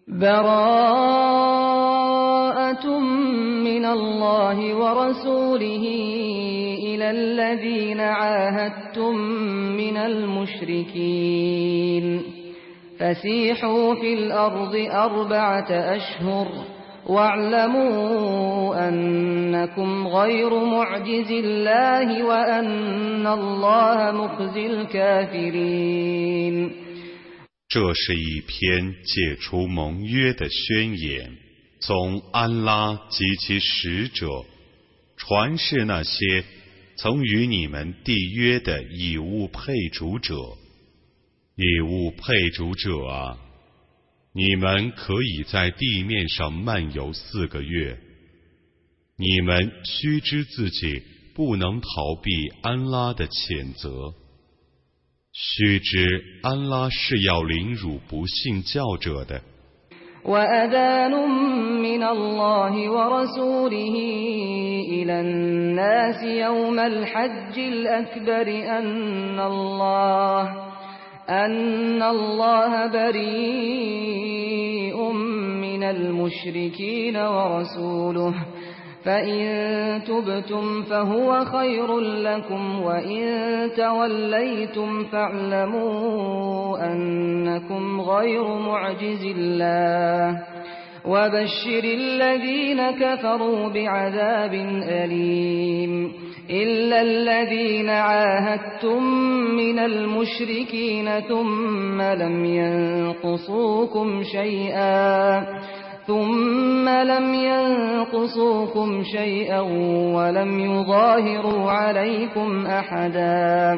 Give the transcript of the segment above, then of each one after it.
براءة من الله ورسوله إلى الذين عاهدتم من المشركين فسيحوا في الأرض 4 أشهر واعلموا أنكم غير معجز الله وأن الله مخزي الكافرين。 这是一篇解除盟约的宣言，从安拉及其使者传示那些曾与你们缔约的以物配主者。以物配主者啊，你们可以在地面上漫游4个月。你们须知自己不能逃避安拉的谴责。须知安拉是要凌辱不信教者的。 وأذان من الله ورسوله إلى الناس يوم الحج الأكبر أن الله بريء من المشركين ورسوله فإن تبتم فهو خير لكم وإن توليتم فاعلموا أنكم غير معجز الله وبشر الذين كفروا بعذاب أليم إلا الذين عاهدتم من المشركين ثم لم ينقصوكم شيئا ولم يظاهروا عليكم أحدا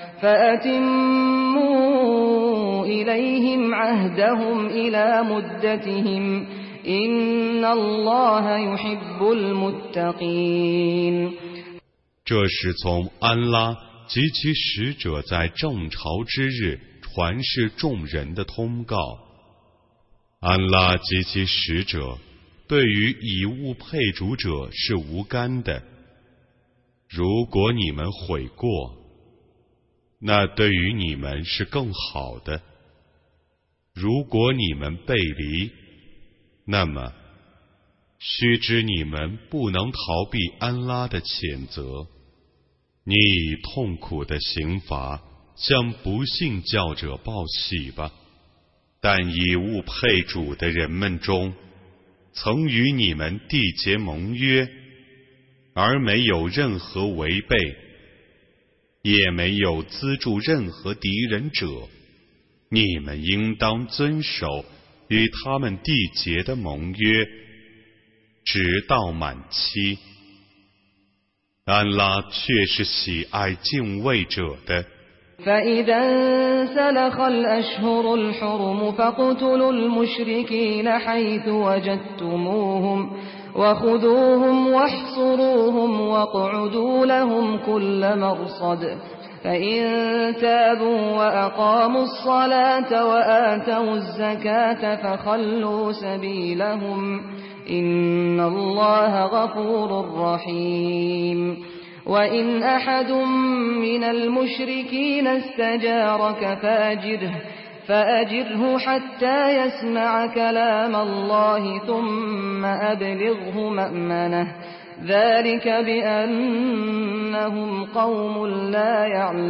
فأتموا إليهم عهدهم إلى مدتهم إن الله يحب المتقين。 这是从安拉及其使者在正朝之日传示众人的通告。安拉及其使者对于以物配主者是无干的。如果你们悔过，那对于你们是更好的。如果你们背离，那么须知你们不能逃避安拉的谴责。你以痛苦的刑罚向不信教者报喜吧。但以物配主的人们中，曾与你们缔结盟约，而没有任何违背，也没有资助任何敌人者，你们应当遵守与他们缔结的盟约，直到满期。安拉却是喜爱敬畏者的。 فإذا انسلخ الأشهر الحرم فاقتلوا المشركين حيث وجدتموهم وخذوهم واحصروهم واقعدوا لهم كل مرصد فإن تابوا وأقاموا الصلاة وآتوا الزكاة فخلوا سبيلهم إن الله غفور رحيم وإن أحد من المشركين استجارك فأجره حتى يسمع كلام الله ثم أبلغه مأمنه ذلك بأنهم قوم لا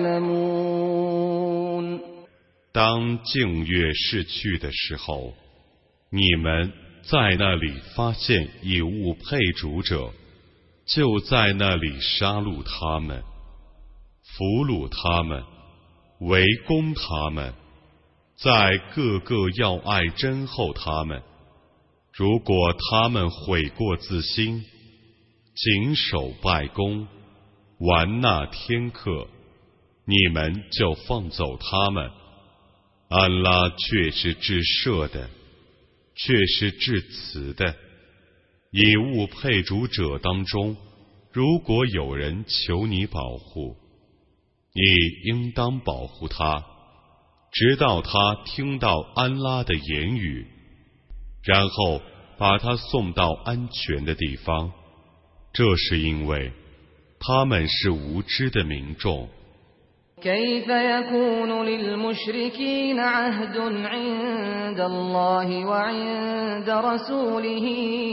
يعلمون。 当净月逝去的时候，你们在那里发现以物配主者，就在那里杀戮他们，俘虏他们，围攻他们，在各个要爱珍厚他们。如果他们悔过自新，谨守拜功，玩纳天课，你们就放走他们。安拉却是至赦的，却是至慈的。以物配主者当中，如果有人求你保护，你应当保护他，直到他听到安拉的言语，然后把他送到安全的地方。这是因为他们是无知的民众。 كيف يكون للمشركين عهد عند الله وعند رسوله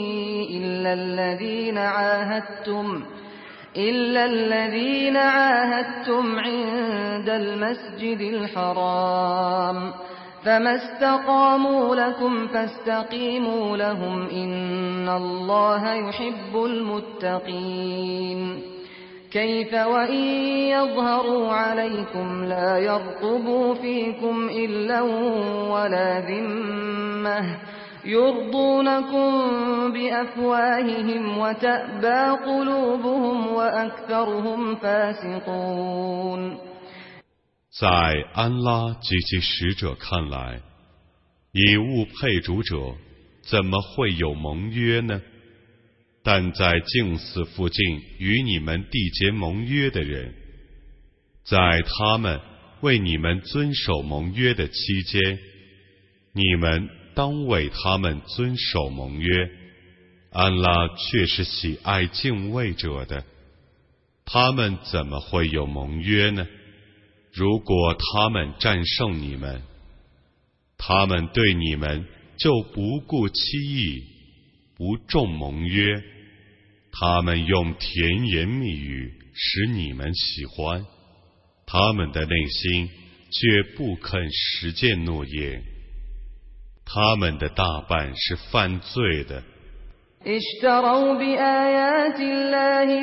إلا الذين عاهدتم عند المسجد الحرام فما استقاموا لكم فاستقيموا لهم إن الله يحب المتقين كيف وإن يظهروا عليكم لا يرقبوا فيكم إلا ولا ذمة يرضونكم بأفواههم وتأبى قلوبهم وأكثرهم فاسقون。 在安拉及其使者看来，以物配主者怎么会有盟约呢？但在净寺附近与你们缔结盟约的人，在他们为你们遵守盟约的期间，你们当为他们遵守盟约。安拉却是喜爱敬畏者的。他们怎么会有盟约呢？如果他们战胜你们，他们对你们就不顾期义，不重盟约。他们用甜言蜜语使你们喜欢，他们的内心却不肯实践诺言。他们的大半是犯罪的。 اشتروا بآيات الله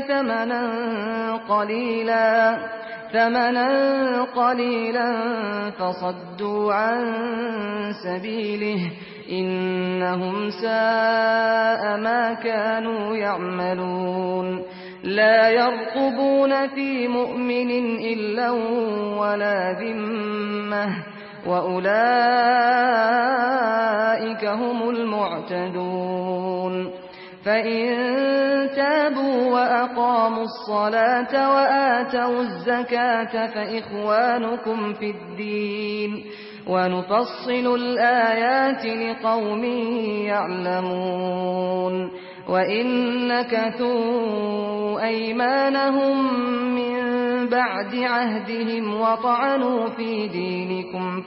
ثمنا قليلا فصدوا عن سبيله إنهم ساء ما كانوا يعملون لا يرقبون في مؤمن إلا ولا ذمة وأولئك هم المعتدون فإن تابوا وأقاموا الصلاة وآتوا الزكاة فإخوانكم في الدين ونفصل الآيات لقوم يعلمون وإن نكثوا أيمانهم من بعد عهدهم وطعنوا في دينكم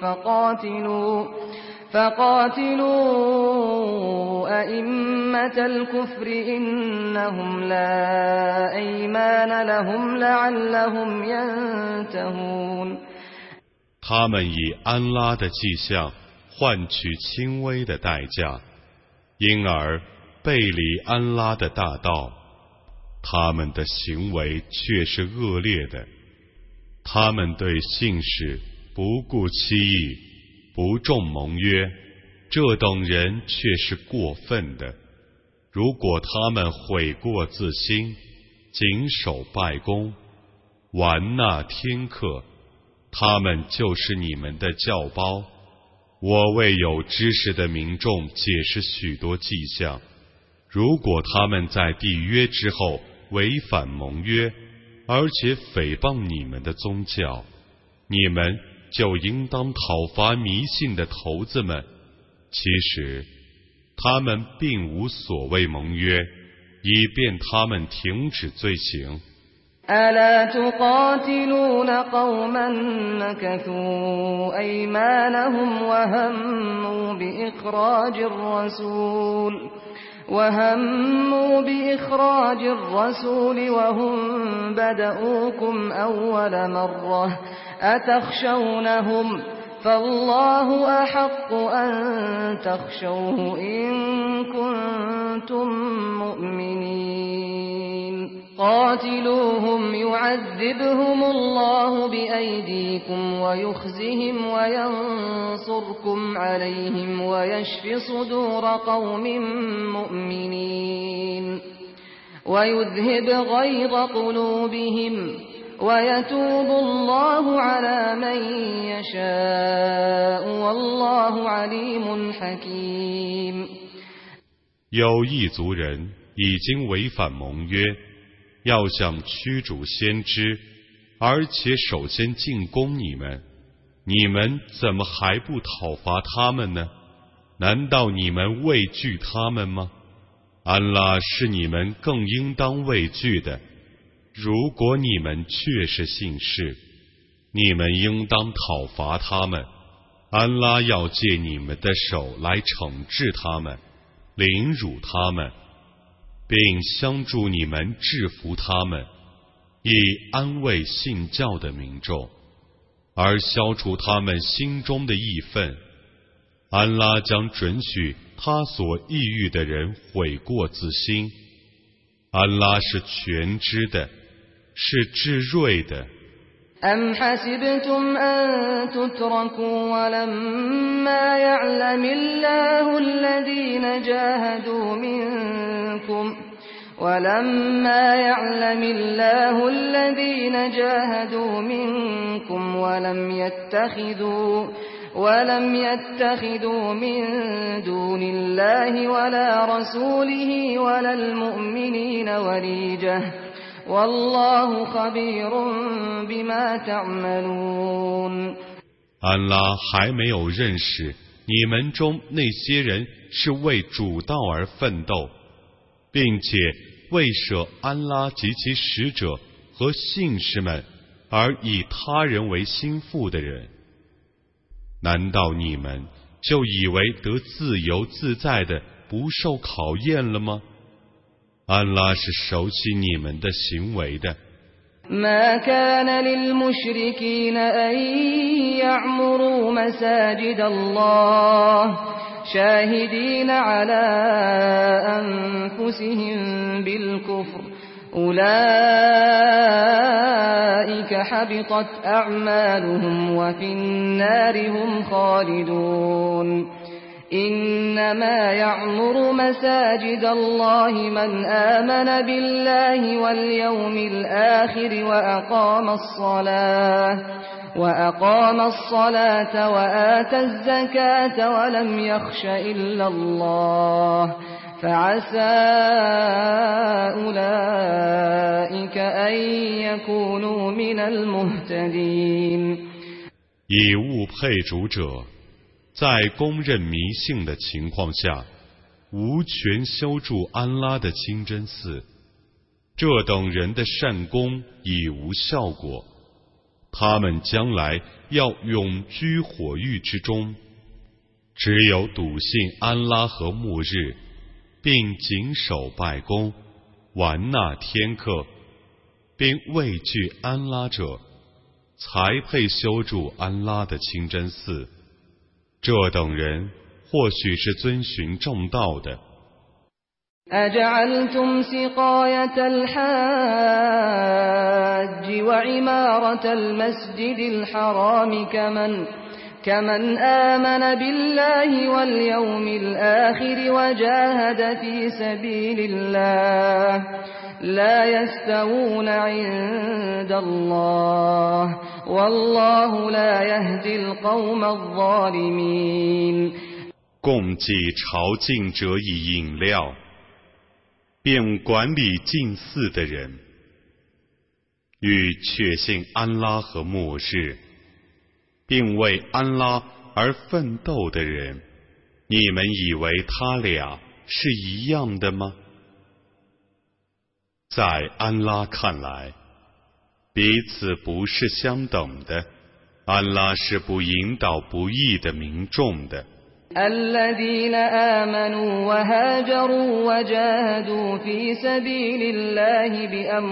فقاتلوا أئمة الكفر إنهم لا أيمان لهم لعلهم ينتهون。 他们以安拉的迹象换取轻微的代价，因而背离安拉的大道，他们的行为却是恶劣的。他们对信使不顾期义，不重盟约，这等人却是过分的。如果他们悔过自新，谨守拜功，玩纳天课，他们就是你们的教胞。我为有知识的民众解释许多迹象，如果他们在缔约之后违反盟约，而且诽谤你们的宗教，你们就应当讨伐迷信的头子们。其实他们并无所谓盟约，以便他们停止罪行。 ألا تقاتلون قوما نكثوا أيمانهم وهموا بإخراج الرسول وهم بدؤوكم أول مرة أتخشونهم فالله أحق أن تخشوه إن كنتم مؤمنين قاتلوهم يعذبهم الله بأيديكم ويخزهم وينصركم عليهم ويشف صدور قوم مؤمنين ويذهب غيظ قلوبهم ويتوب الله على من يشاء والله عليم حكيم。 有一族人已经违反盟约，要想驱逐先知，而且首先进攻你们，你们怎么还不讨伐他们呢？难道你们畏惧他们吗？安拉是你们更应当畏惧的。如果你们确是信士， 你们应当讨伐他们，安拉要借你们的手来惩治他们，凌辱他们，并相助你们制服他们，以安慰信教的民众，而消除他们心中的义愤。安拉将准许他所抑郁的人悔过自新。安拉是全知的，是至睿的。 أم حسبتم أن تتركوا ولما يعلم الله الذين جاهدوا منكم ولم يتخذوا من دون الله ولا رسوله ولا المؤمنين وليجة والله خبير بما تعملون。 安拉还没有认识你们中那些人是为主道而奋斗，并且为舍安拉及其使者和信士们而以他人为心腹的人。难道你们就以为得自由自在的不受考验了吗？安拉是熟悉你们的行为的。 ما كان للمشركين أن يعمروا مساجد الله شاهدين على أنفسهم بالكفر أولئك حبطت أعمالهم وفي النار هم خالدون إنما يعمر مساجد الله من آمن بالله واليوم الآخر وأقام الصلاة وآتى الزكاة ولم يخش إلا الله فعسى أولئك أن يكونوا من المهتدين。 以物配主者，在公认迷信的情况下，无权修筑安拉的清真寺，这等人的善功已无效果，他们将来要永居火狱之中。只有笃信安拉和末日，并谨守拜功，完纳天课，并畏惧安拉者，才配修筑安拉的清真寺。这等人或许是遵循正道的。 أجعلتم سقاية الحاج وعمارة المسجد الحرام كمن آمن بالله واليوم الآخر وجاهد في سبيل الله لا يستوون عند الله والله لا يهدي القوم الظالمين。 供给朝觐者以饮料，并管理禁寺的人，与确信安拉和末日，并为安拉而奋斗的人，你们以为他俩是一样的吗？在安拉看来，彼此不是相等的，安拉是不引导不义的民众的。 الذين آمنوا وهاجروا وجاهدوا في سبيل الله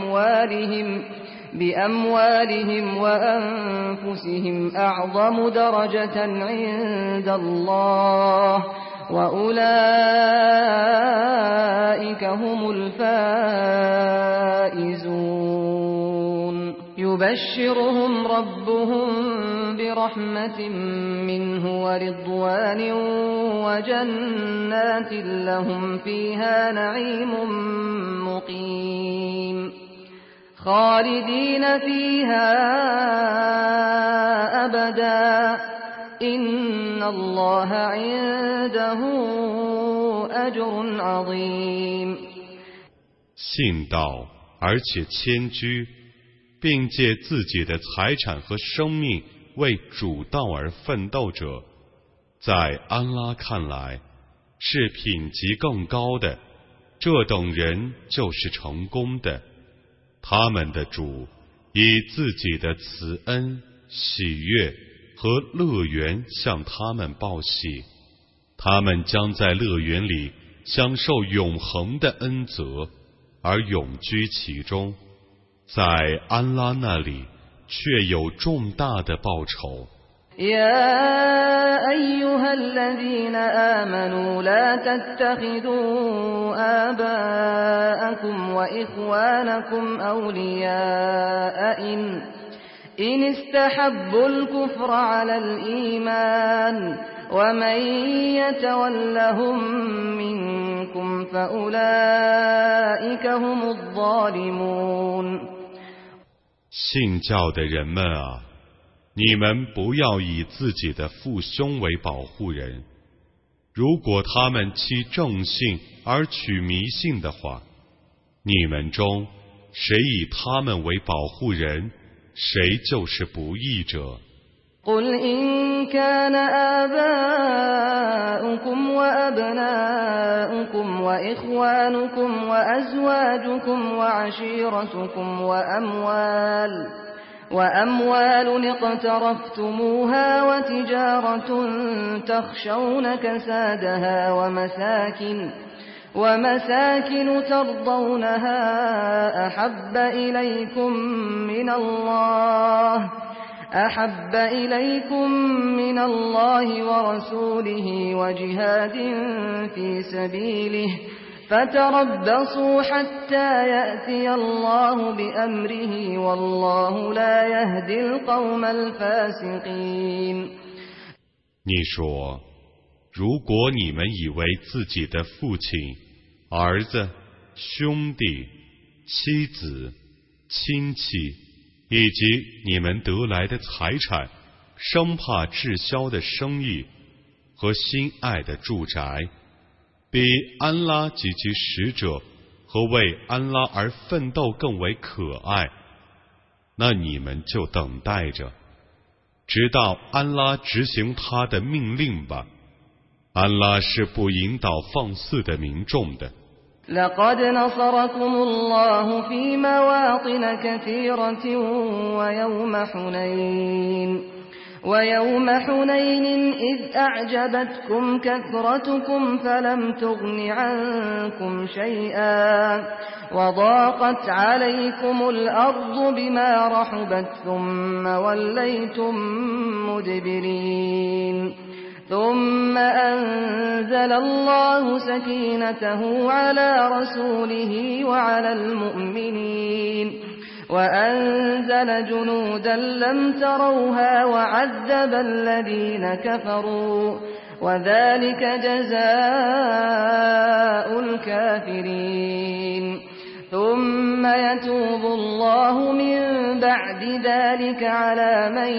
بأموالهم وأنفسهم أعظم درجة عند الله وأولئك هم الفائزون يبشرهم ربهم برحمة منه ورضوان وجنات لهم فيها نعيم مقيم خالدين فيها أبدا إن الله عنده أجر عظيم。 信道而且谦居，并借自己的财产和生命为主道而奋斗者，在安拉看来是品级更高的，这等人就是成功的。他们的主以自己的慈恩喜悦和乐园向他们报喜，他们将在乐园里享受永恒的恩泽，而永居其中，在安拉那里却有重大的报酬。 يا أيها الذين آمنوا لا تتخذوا آباءكم وإخوانكم أولياء إن استحبوا الكفر على الإيمان ومن يتولهم منكم فأولئك هم الظالمون。 信教的人们啊，你们不要以自己的父兄为保护人，如果他们弃正信而取迷信的话，你们中谁以他们为保护人，谁就是不义者。 قل إن كان آباؤكم وأبناؤكم وإخوانكم وأزواجكم وعشيرتكم وأموال اقترفتموها وتجارة تخشون كسادها ومساكن ترضونها أحب إليكم من الله ورسوله وجهاد في سبيله فتربصوا حتى يأتي الله بأمره والله لا يهدي القوم الفاسقين。 你说，如果你们以为自己的父亲、儿子、兄弟、妻子、亲戚以及你们得来的财产，生怕滞销的生意和心爱的住宅，比安拉及其使者和为安拉而奋斗更为可爱，那你们就等待着，直到安拉执行他的命令吧。安拉是不引导放肆的民众的。 لقد نصركم الله في مواطن كثيرة ويوم حنين إذ أعجبتكم كثرتكم فلم تغن عنكم شيئا وضاقت عليكم الأرض بما رحبت ثم وليتم مدبرين ثم أنزل الله سكينته على رسوله وعلى المؤمنين وأنزل جنودا لم تروها وعذب الذين كفروا وذلك جزاء الكافرين ثم يتوب الله من بعد ذلك على من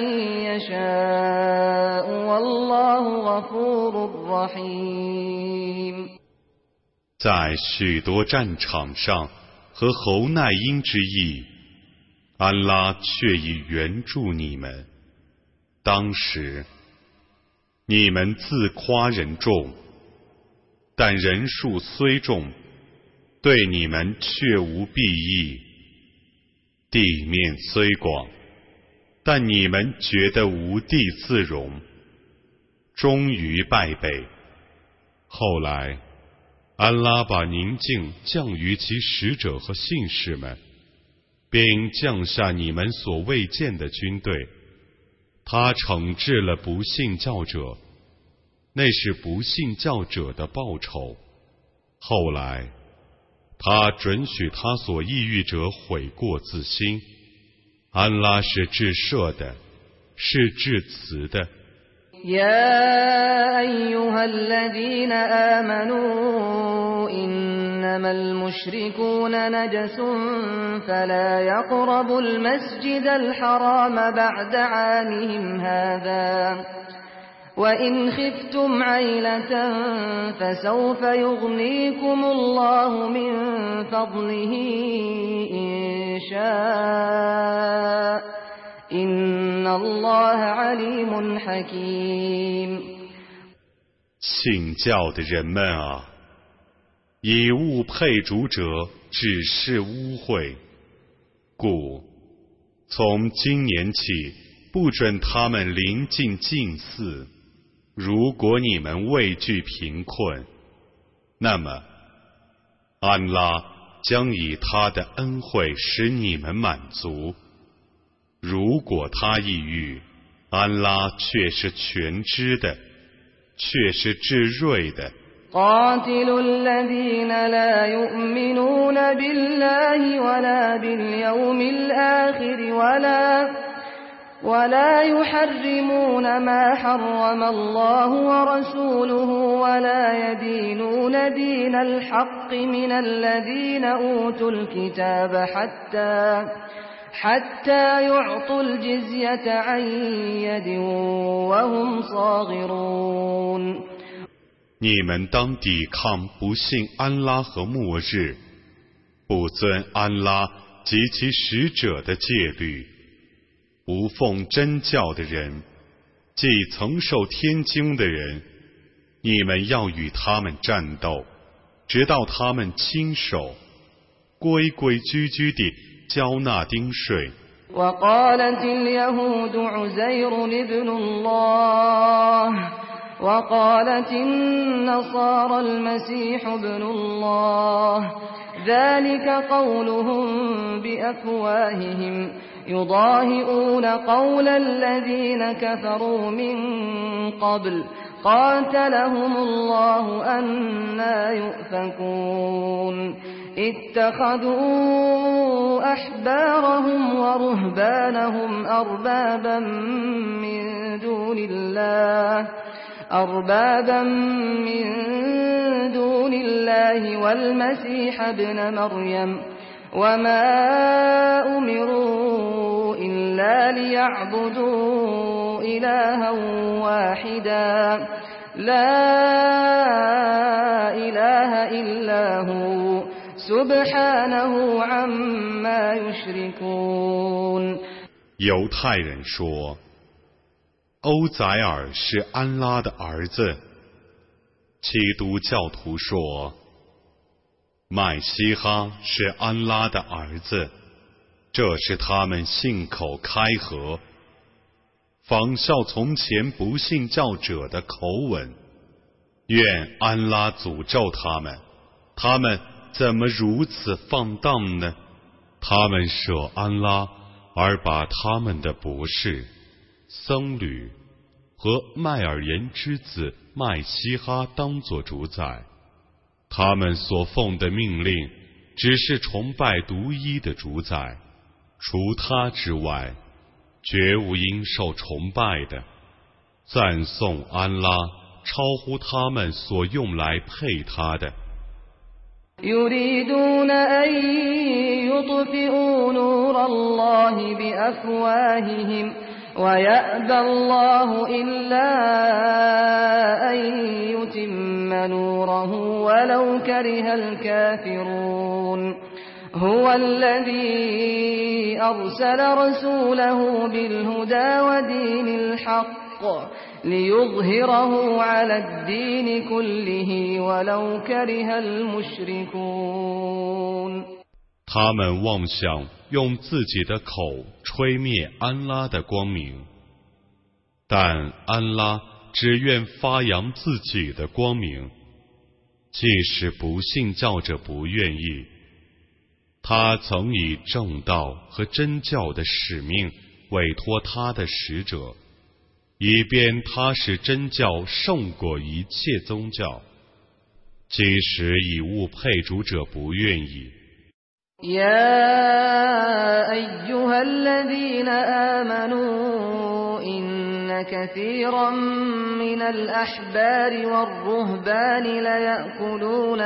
يشاء والله غفور رحيم。 在许多战场上和侯奈因之役，安拉却已援助你们。当时你们自夸人众，但人数虽众，对你们却无裨益。地面虽广，但你们觉得无地自容，终于败北。后来安拉把宁静降于其使者和信士们，并降下你们所未见的军队，他惩治了不信教者，那是不信教者的报酬。后来他准许他所抑郁者悔过自新，安拉是至赦的，是至慈的。 يا أيها الذين آمنوا إنما المشركون نجس فلا يقربوا المسجد الحرام بعد عامهم هذا وإن خفتم عيلة فسوف يغنيكم الله من فضله إن شاء إن الله عليم حكيم。 信教的人们啊，以物配主者只是污秽，故从今年起不准他们临近近寺。如果你们畏惧贫困，那么安拉将以他的恩惠使你们满足。如果他抑郁，安拉却是全知的，却是至睿的。 قاتلوا الذين لا يؤمنون بالله ولا باليوم الآخر ولا يحرمون ما حرم الله ورسوله ولا يدينون دين الحق من الذين أوتوا الكتاب حتى يعطوا الجزية عن يد وهم صاغرون。 你们当抵抗不信安拉和末日，不遵安拉及其使者的戒律，不奉真教的人，即曾受天经的人，你们要与他们战斗，直到他们亲手规规矩矩地交纳丁税。 وقالت اليهود عزير ابن الله وقالت النصارى المسيح ابن الله ذلك قولهم بأفواههم يضاهئون قول الذين كفروا من قبل قاتلهم الله أنى يؤفكون اتخذوا أحبارهم ورهبانهم أربابا من دون الله والمسيح ابن مريم وما أمروا إلا ليعبدوا إلها واحدا لا إله إلا هو سبحانه عما يشركون。 犹太人说，欧宰尔是安拉的儿子。基督教徒说，麦西哈是安拉的儿子。这是他们信口开河，仿效从前不信教者的口吻。愿安拉诅咒他们，他们怎么如此放荡呢？他们舍安拉，而把他们的博士、僧侣和麦尔言之子麦西哈当作主宰。他们所奉的命令只是崇拜独一的主宰，除他之外绝无应受崇拜的。赞颂安拉超乎他们所用来配他的。 يريدون أن يطفئوا نور الله بأفواههم ويأبى الله إلا أن يتم نوره ولو كره الكافرون هو الذي أرسل رسوله بالهدى ودين الحق ليظهره على الدين كله ولو كره المشركون。 他们妄想用自己的口吹灭安拉的光明，但安拉只愿发扬自己的光明，即使不信教者不愿意。他曾以正道和真教的使命委托他的使者，以便他使真教胜过一切宗教，即使以物配主者不愿意。 يا أيها الذين آمنوا إن كثيرا من الأحبار والرهبان ليأكلون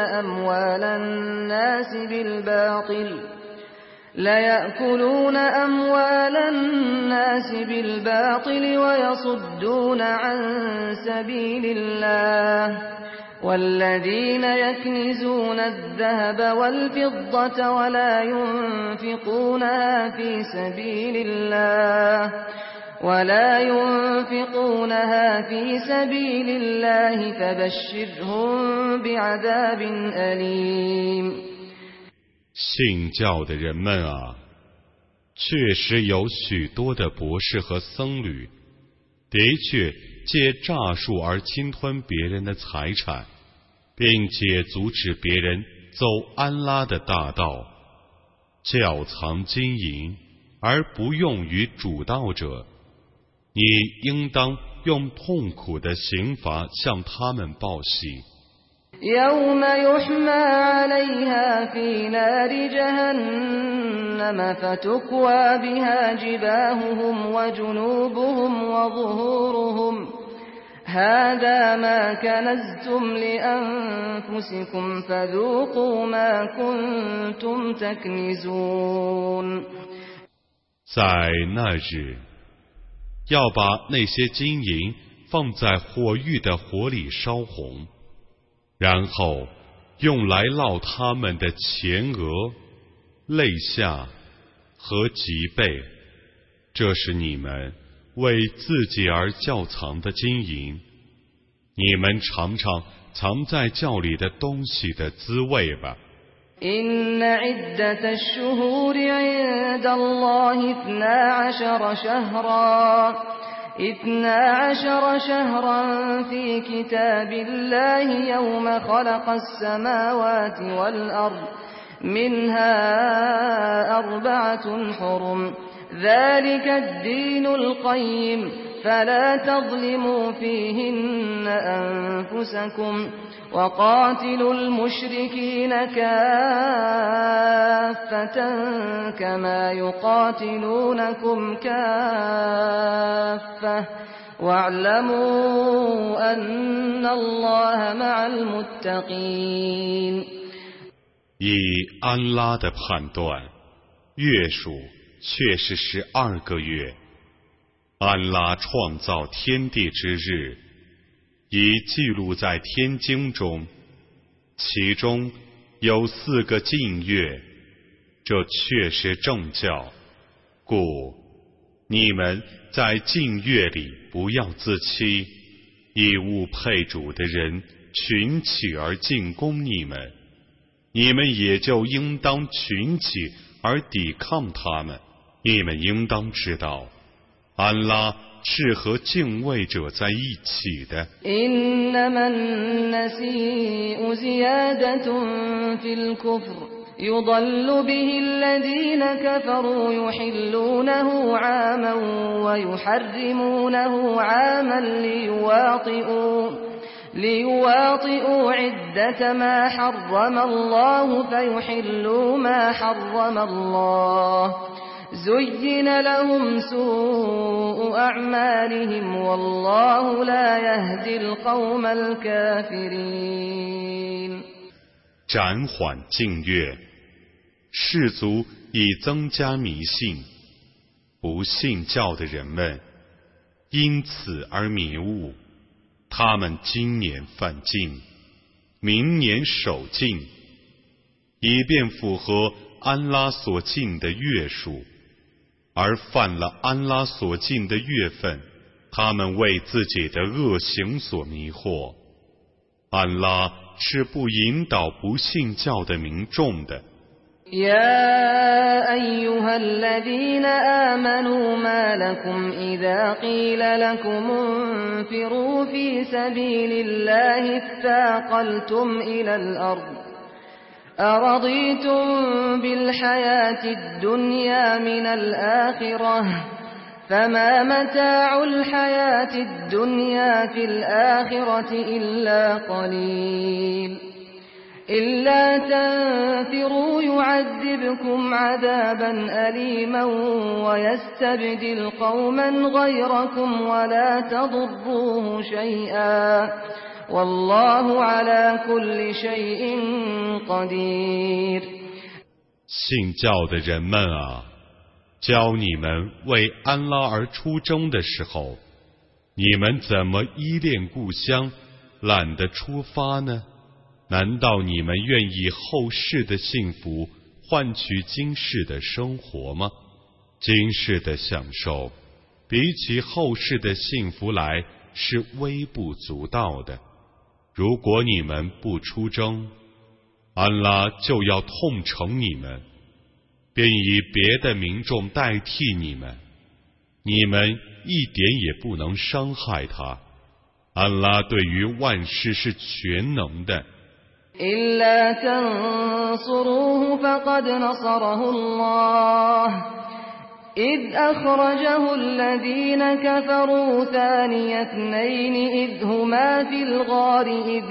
أموال الناس بالباطل ويصدون عن سبيل الله والذين يكنزون الذهب والفضة ولا ينفقونها في سبيل الله فبشرهم بعذاب أليم。 信教的人们啊， 确实有许多的博士和僧侣，的确借诈术而侵吞别人的财产，并且阻止别人走安拉的大道，窖藏金银而不用于主道者，你应当用痛苦的刑罚向他们报喜。 يوم يحمى عليها في نار جهنم فتكوى بها جباههم وجنوبهم وظهورهم هذا ما كنزتم لأنفسكم فذوقوا ما كنتم تكنزون。 在那日，要把那些金银放在火狱的火里烧红，然后用来烙他们的前额、肋下和脊背，这是你们为自己而窖藏的金银，你们尝尝藏在窖里的东西的滋味吧。 إن عدة الشهور عند الله 12 شهرا في كتاب الله يوم خلق السماوات والأرض منها 4 حرم ذلك الدين القيم فلا تظلموا فيهن أنفسكم وقاتلوا المشركين كافة كما يقاتلونكم كافة واعلموا أن الله مع المتقين。 以安拉的判断，月数确是12个月。安拉创造天地之日，已记录在天经中，其中有4个禁月，这确是正教，故你们在禁月里不要自欺，以物配主的人群起而进攻你们，你们也就应当群起而抵抗他们。你们应当知道，安拉是和敬畏者在一起的。 إنما النسيء زيادة في الكفر يضل به الذين كفروا يحلونه عاما ويحرمونه عاما ليواطئوا عدة ما حرم الله فيحلوا ما حرم الله زين لهم سوء أعمالهم والله لا يهدي القوم الكافرين。 暂缓禁月，士族以增加迷信，不信教的人们因此而迷误。他们今年犯禁，明年守禁，以便符合安拉所禁的月数，而犯了安拉所禁的月份，他们为自己的恶行所迷惑。安拉是不引导不信教的民众的。 يا أيها الذين آمنوا ما لكم إذا قيل لكم انفروا في سبيل الله اثاقلتم إلى الأرض أرضيتم بالحياة الدنيا من الآخرة فما متاع الحياة الدنيا في الآخرة إلا قليل إلا تنفروا يعذبكم عذابا أليما ويستبدل قوما غيركم ولا تضروه شيئا والله على كل شيء قدير。 信教的人们啊，教你们为安拉而出征的时候，你们怎么依恋故乡，懒得出发呢？难道你们愿意后世的幸福换取今世的生活吗？今世的享受比起后世的幸福来是微不足道的。如果你们不出征，安拉就要痛惩你们。 并以别的民众代替你们，你们一点也不能伤害他。安拉对于万事是全能的。 إلا تنصروه فقد نصره الله إذ أخرجه الذين كفروا ثاني اثنين إذ هما في الغار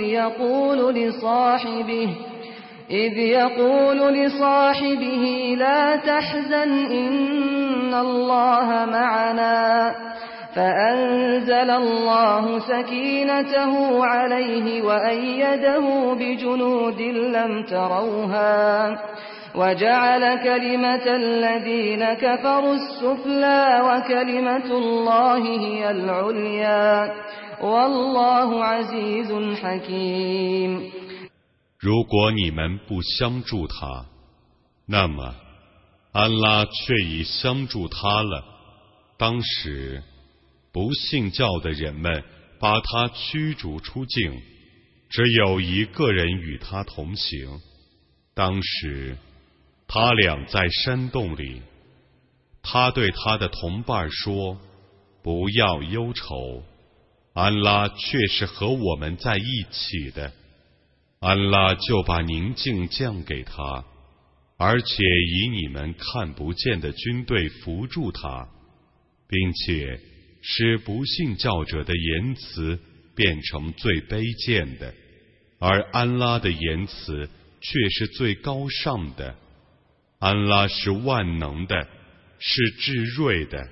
إذ يقول لصاحبه لا تحزن إن الله معنا فأنزل الله سكينته عليه وأيده بجنود لم تروها وجعل كلمة الذين كفروا السفلى وكلمة الله هي العليا والله عزيز حكيم。 如果你们不相助他，那么安拉却已相助他了。当时不信教的人们把他驱逐出境，只有一个人与他同行。当时他俩在山洞里，他对他的同伴说：不要忧愁，安拉却是和我们在一起的。安拉就把宁静降给他，而且以你们看不见的军队扶助他，并且使不信教者的言辞变成最卑贱的，而安拉的言辞却是最高尚的。安拉是万能的，是至锐的。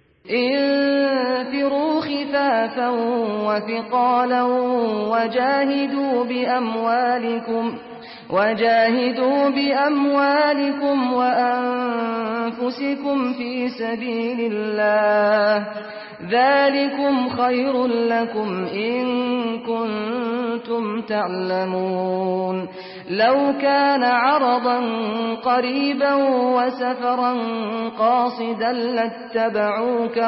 انفروا خفافا وثقالا وجاهدوا بأموالكم وأنفسكم في سبيل الله ذلكم خير لكم إن كنتم تعلمون لو كان عرضا قريبا وسفرا قاصدا لاتبعوك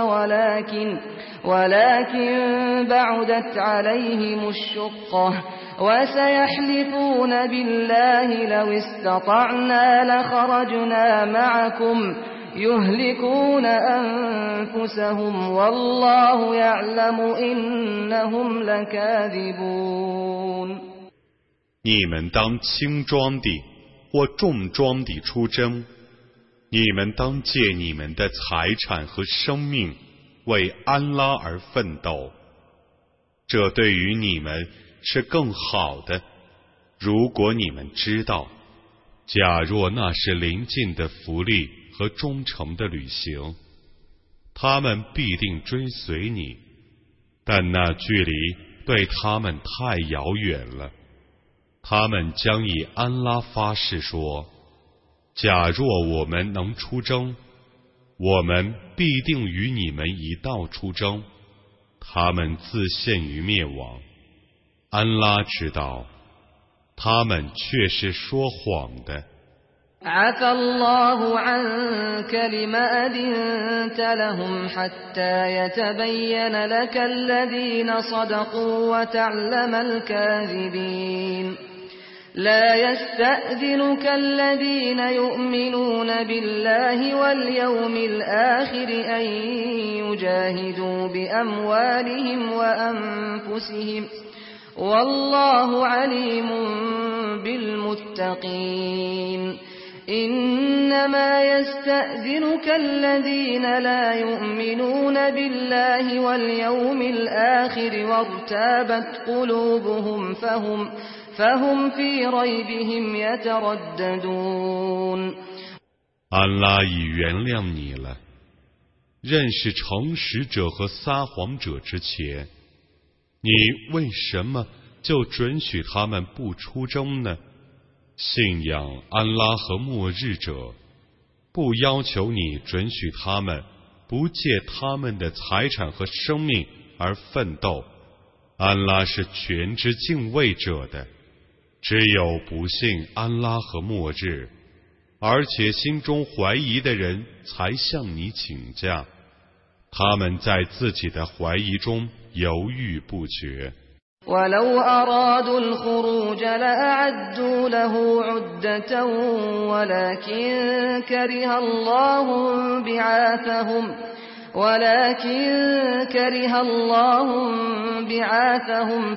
ولكن بعدت عليهم الشقة وسيحلفون بالله لو استطعنا لخرجنا معكم يهلكون أنفسهم والله يعلم إنهم لكاذبون。 你们当轻装地或重装地出征，你们当借你们的财产和生命为安拉而奋斗，这对于你们是更好的。如果你们知道，假若那是临近的福利和忠诚的旅行，他们必定追随你，但那距离对他们太遥远了。他们将以安拉发誓说，假若我们能出征，我们必定与你们一道出征。他们自陷于灭亡，安拉知道，他们却是说谎的。 عفى الله عنك لما أذنت لهم حتى يتبين لك الذين صدقوا وتعلم الكاذبين لا يستأذنك الذين يؤمنون بالله واليوم الآخر أن يجاهدوا بأموالهم وأنفسهم والله عليم بالمتقين إنما يستأذنك الذين لا يؤمنون بالله واليوم الآخر وارتابت قلوبهم فهم في ريبهم يترددون。 安拉已原谅你了。认识诚实者和撒谎者之前，你为什么就准许他们不出征呢？信仰安拉和末日者，不要求你准许他们不借他们的财产和生命而奋斗。安拉是全知敬畏者的。只有不信安拉和末日，而且心中怀疑的人才向你请假，他们在自己的怀疑中犹豫不决。 ولو أرادوا الخروج لأعدوا له عدة ولكن كره الله بعاثهم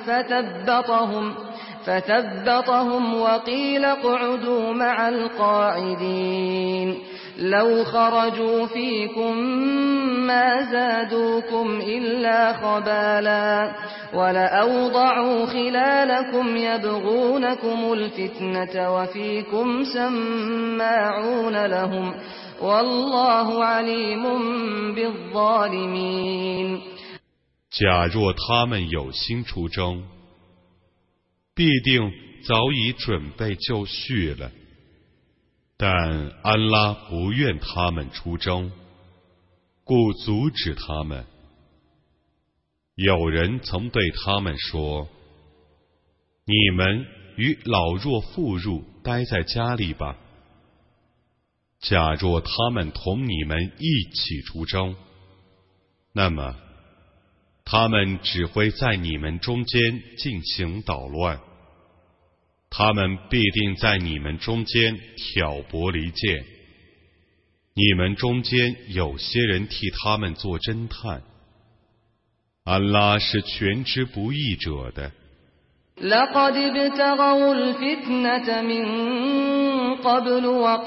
فثبطهم وقيل اقعدوا مع القاعدين لو خرجوا فيكم ما زادوكم إلا خبالا ولأوضعوا خلالكم يبغونكم الفتنة وفيكم سماعون لهم والله عليم بالظالمين。 假若他们有心出征，必定早已准备就绪了，但安拉不愿他们出征，故阻止他们。有人曾对他们说：你们与老弱妇孺待在家里吧。假若他们同你们一起出征，那么他们只会在你们中间进行捣乱，他们必定在你们中间挑拨离间，你们中间有些人替他们做侦探，安拉是全知不义者的。 لقد ابتغوا الفتنة من قبل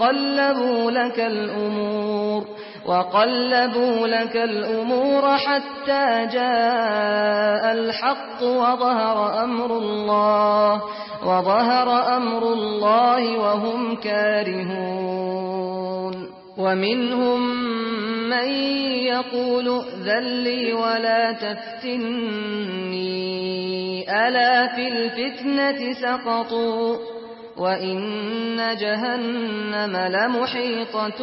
وقلبوا لك الأمور حتى جاء الحق وظهر أمر الله وهم كارهون ومنهم من يقول ائذن لي ولا تفتني ألا في الفتنة سقطوا وإن جهنم لمحيطة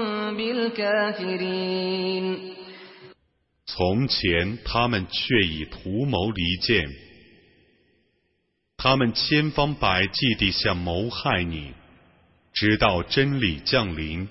بالكافرين。 从前他们却已图谋离间，他们千方百计地想谋害你，直到真理降临。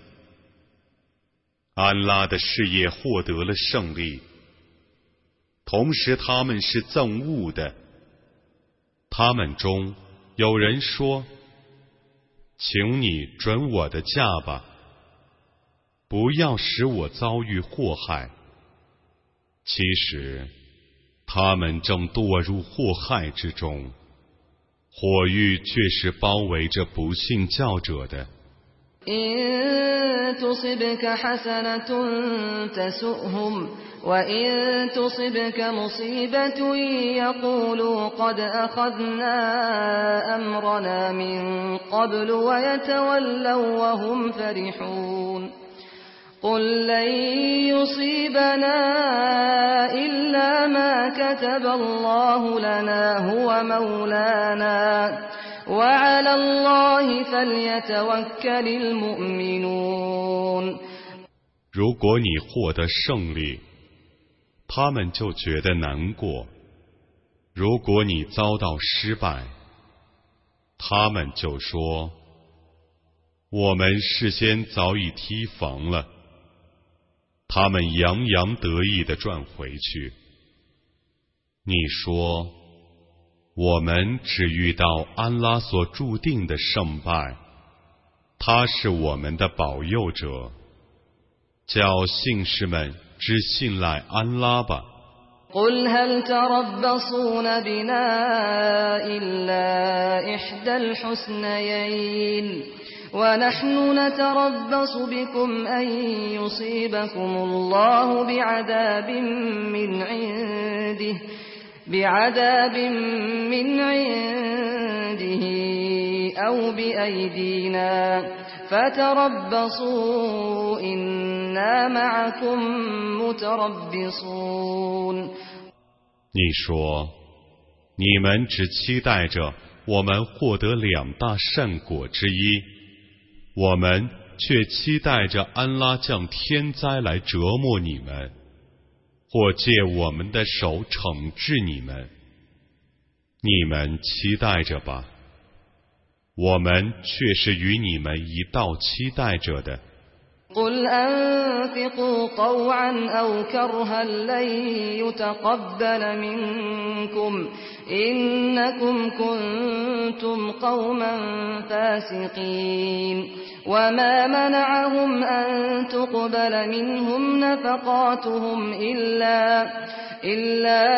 安拉的事业获得了胜利，同时他们是憎恶的。他们中有人说：请你准我的假吧，不要使我遭遇祸害。其实他们正堕入祸害之中，火狱却是包围着不信教者的。 إن تصبك حسنة تسؤهم وإن تصبك مصيبة يقولوا قد أخذنا أمرنا من قبل ويتولوا وهم فرحون قل لن يصيبنا إلا ما كتب الله لنا هو مولانا وعلى الله فليتوكل المؤمنون。 如果你获得胜利，他们就觉得难过；如果你遭到失败，他们就说：我们事先早已提防了。他们洋洋得意地转回去。你说：我们只遇到安拉所注定的胜败，他是我们的保佑者，叫信士们只信赖安拉吧。 قل هل تربصون بنا إلا إحدى الحسنيين ونحن نتربص بكم أن يصيبكم الله بعذاب من عنده أو بأيدينا فتربصوا إنا معكم متربصون。 你说，你们只期待着我们获得两大善果之一，我们却期待着安拉降天灾来折磨你们，或借我们的手惩治你们。你们期待着吧，我们却是与你们一道期待着的。 قل أنفقوا طوعا أو كرها لن يتقبل منكم إنكم كنتم قوما فاسقين وما منعهم أن تقبل منهم نفقاتهم إلا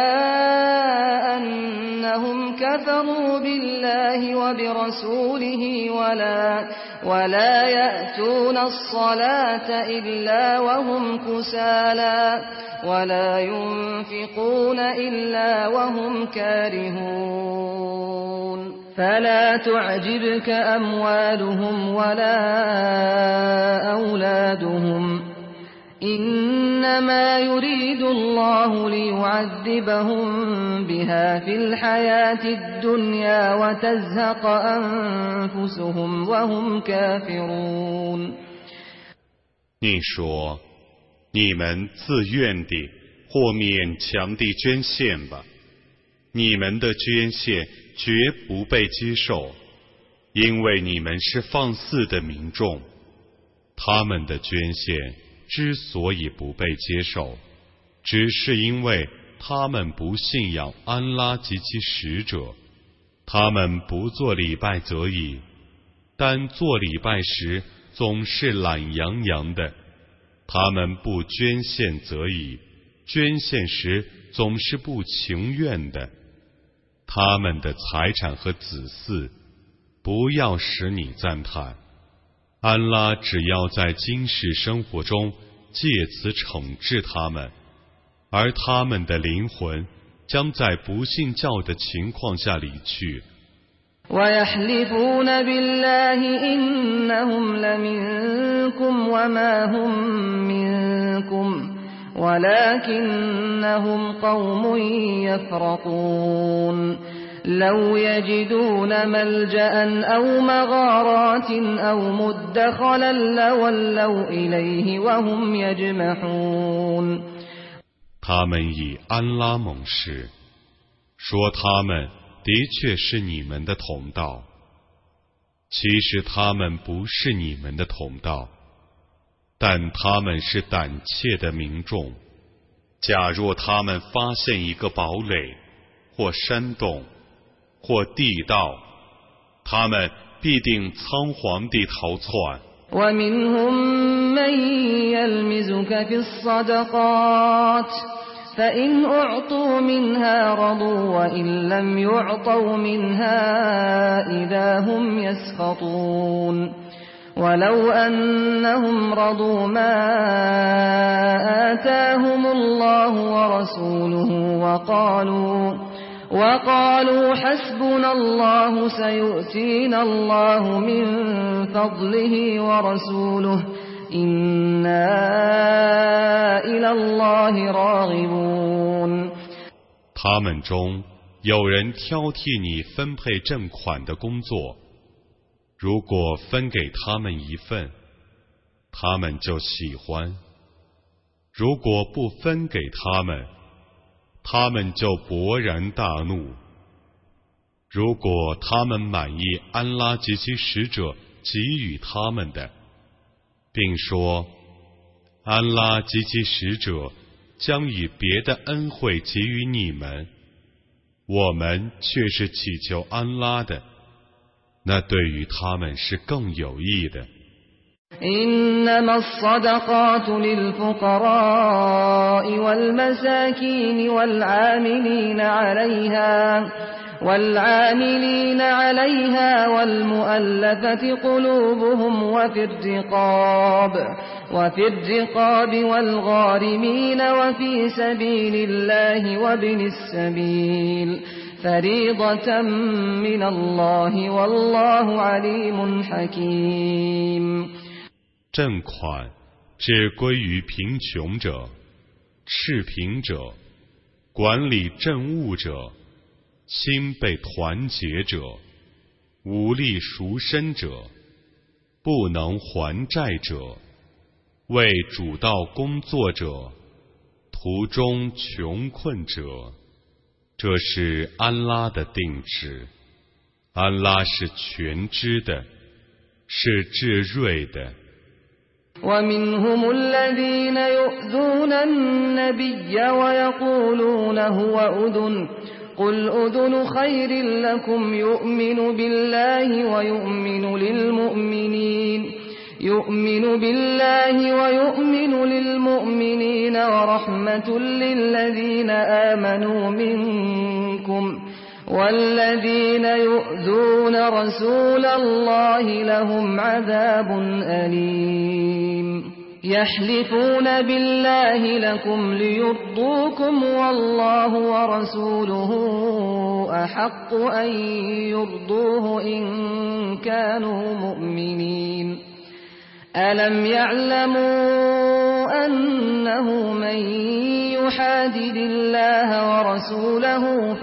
أنهم كفروا بالله وبرسوله ولا يأتون الصلاة إلا وهم كسالى ولا ينفقون إلا وهم كارهون فلا تعجبك أموالهم ولا أولادهم إنما يريد الله ليعذبهم بها في الحياة الدنيا وتزهق أنفسهم وهم كافرون 你说，你们自愿地或勉强地捐献吧，你们的捐献绝不被接受，因为你们是放肆的民众。他们的捐献之所以不被接受，只是因为他们不信仰安拉及其使者，他们不做礼拜则已，但做礼拜时总是懒洋洋的，他们不捐献则已，捐献时总是不情愿的。他们的财产和子嗣不要使你赞叹，安拉只要在今世生活中借此惩治他们，而他们的灵魂将在不信教的情况下离去。 ويحلفون بالله إنهم لمنكم وما هم منكم ولكنهم قوم يفرقون لو يجدون ملجأ أو مغارات أو مدخلا لولوا إليه وهم يجمحون 他们以安拉盟誓，说他们的确是你们的同道，其实他们不是你们的同道，但他们是胆怯的民众。假若他们发现一个堡垒或山洞或地道，他们必定仓皇地逃窜。 ومنهم من يلمزك في الصدقات فإن أعطوا منها رضوا وإن لم يعطوا منها إذا هم يسخطون ولو أنهم رضوا ما آتاهم الله ورسوله وقالوا حسبنا الله سيؤتينا الله من فضله ورسوله إنا إلى الله راغبون 他们中有人挑剔你分配赈款的工作，如果分给他们一份，他们就喜欢；如果不分给他们，他们就勃然大怒。如果他们满意安拉及其使者给予他们的，并说安拉及其使者将以别的恩惠给予你们，我们却是祈求安拉的，那对于他们是更有益的。 إنما الصدقات للفقراء والمساكين والعاملين عليها والمؤلفة قلوبهم وفي الرقاب والغارمين وفي سبيل الله وابن السبيل فريضة من الله والله عليم حكيم 赈款只归于贫穷者、赤贫者、管理政务者、心被团结者、无力赎身者、不能还债者、为主道工作者、途中穷困者。这是安拉的定旨，安拉是全知的，是至睿的。 ومنهم الذين يؤذون النبي ويقولون هو أذن قل أذن خير لكم يؤمن بالله ويؤمن للمؤمنين ورحمة للذين آمنوا منكم والذين يؤذون رسول الله لهم عذاب أليم يحلفون بالله لكم ليرضوكم والله ورسوله أحق أن يرضوه إن كانوا مؤمنين ألم يعلموا أنه من يحادد الله ورسوله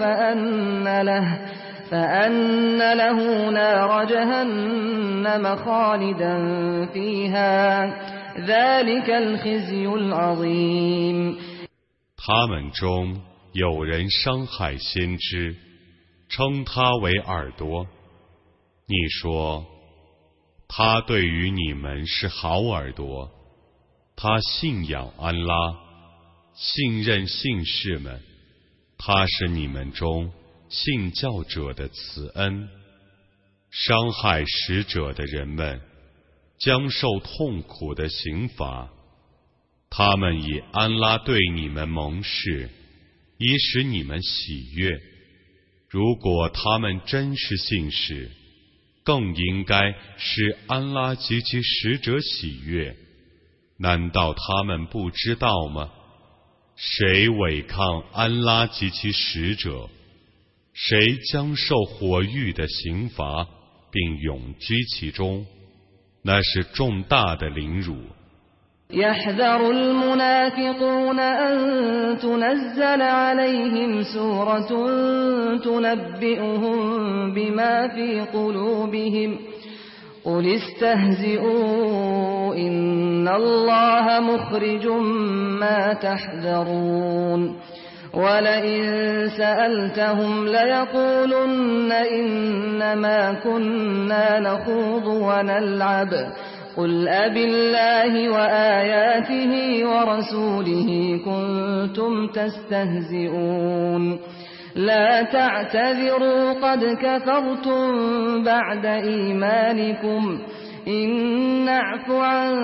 فأن له نار جهنم خالدا فيها ذلك الخزي العظيم 他们中有人伤害先知，称他为耳朵。你说他对于你们是好耳朵，他信仰安拉，信任信士们，他是你们中信教者的慈恩。伤害使者的人们将受痛苦的刑罚，他们以安拉对你们盟誓，以使你们喜悦。如果他们真是信士，更应该使安拉及其使者喜悦。难道他们不知道吗？谁违抗安拉及其使者，谁将受火狱的刑罚，并永居其中，那是重大的凌辱。 يحذر المنافقون أن تنزل عليهم سورة تنبئهم بما في قلوبهم قل استهزئوا إن الله مخرج ما تحذرون ولئن سألتهم ليقولن إنما كنا نخوض ونلعب قل أبالله وآياته ورسوله كنتم تستهزئون لا تعتذروا قد كفرتم بعد إيمانكم إن نعف عن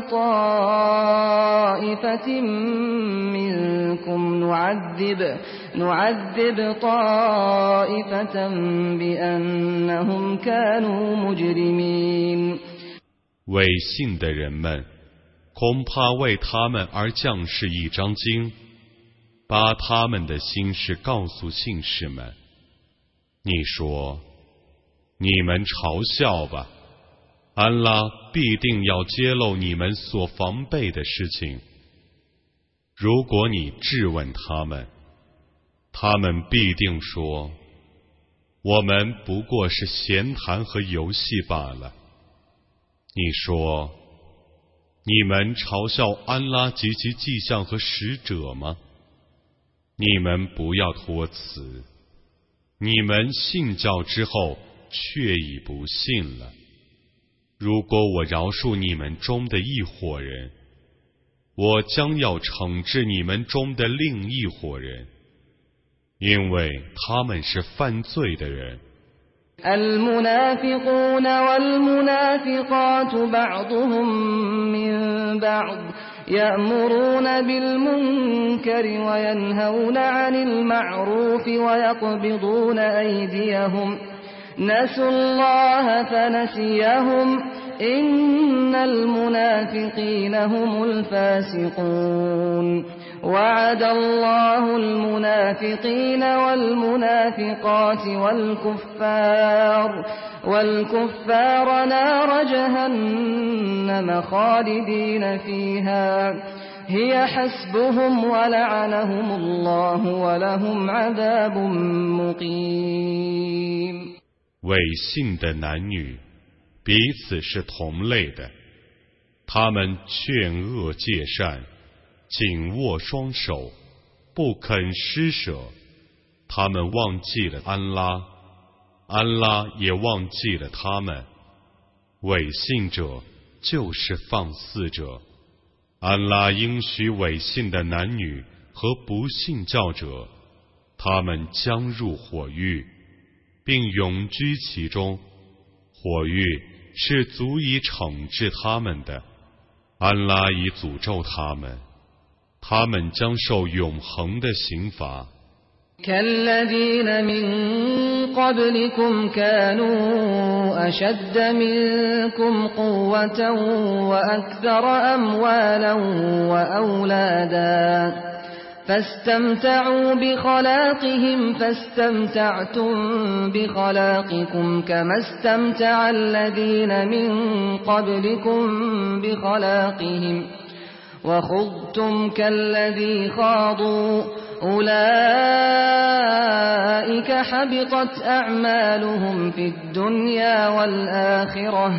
طائفة منكم نعذب طائفة بأنهم كانوا مجرمين 伪信的人们恐怕为他们而降示一章经，把他们的心事告诉信士们。你说，你们嘲笑吧，安拉必定要揭露你们所防备的事情。如果你质问他们，他们必定说，我们不过是闲谈和游戏罢了。你说，你们嘲笑安拉及其迹象和使者吗？你们不要托辞，你们信教之后却已不信了。如果我饶恕你们中的一伙人，我将要惩治你们中的另一伙人，因为他们是犯罪的人。 المنافقون والمنافقات بعضهم من بعض يأمرون بالمنكر وينهون عن المعروف ويقبضون أيديهم نسوا الله فنسيهم إن المنافقين هم الفاسقون وعد الله المنافقين والمنافقات والكفار نار جهنم خالدين فيها هي حسبهم ولعنهم الله ولهم عذاب مقيم 伪信的男女彼此是同类的，他们劝恶戒善，紧握双手，不肯施舍。他们忘记了安拉，安拉也忘记了他们。伪信者就是放肆者。安拉应许违信的男女和不信教者，他们将入火狱，并永居其中。火狱是足以惩治他们的，安拉已诅咒他们，他们将受永恒的刑罚。 كالذين من قبلكم كانوا أشد منكم قوة وأكثر أموالا وأولادا فاستمتعوا بخلاقهم فاستمتعتم بخلاقكم كما استمتع الذين من قبلكم بخلاقهم وخضتم كالذي خاضوا أولئك حبطت أعمالهم في الدنيا والآخرة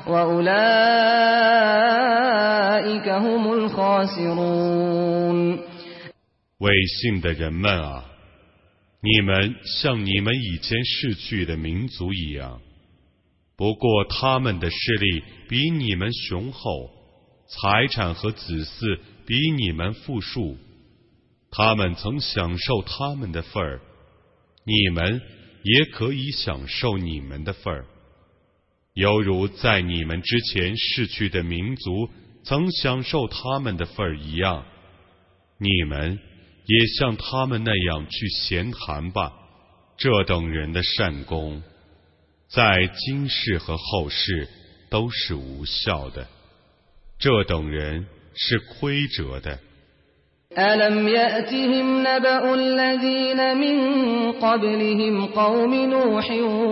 وأولئك هم الخاسرون 违信的人们啊，你们像你们以前逝去的民族一样，不过他们的势力比你们雄厚，财产和子嗣比你们富庶，他们曾享受他们的份儿，你们也可以享受你们的份儿，犹如在你们之前逝去的民族曾享受他们的份儿一样，你们也像他们那样去闲谈吧。这等人的善功，在今世和后世都是无效的，这等人是亏折的。 ألم يأتهم نبأ الذين من قبلهم قوم نوح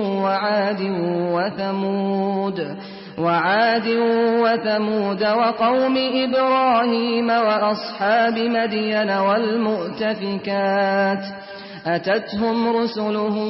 وعاد وثمود وقوم إبراهيم وأصحاب مدين والمؤتفكات أتتهم رسلهم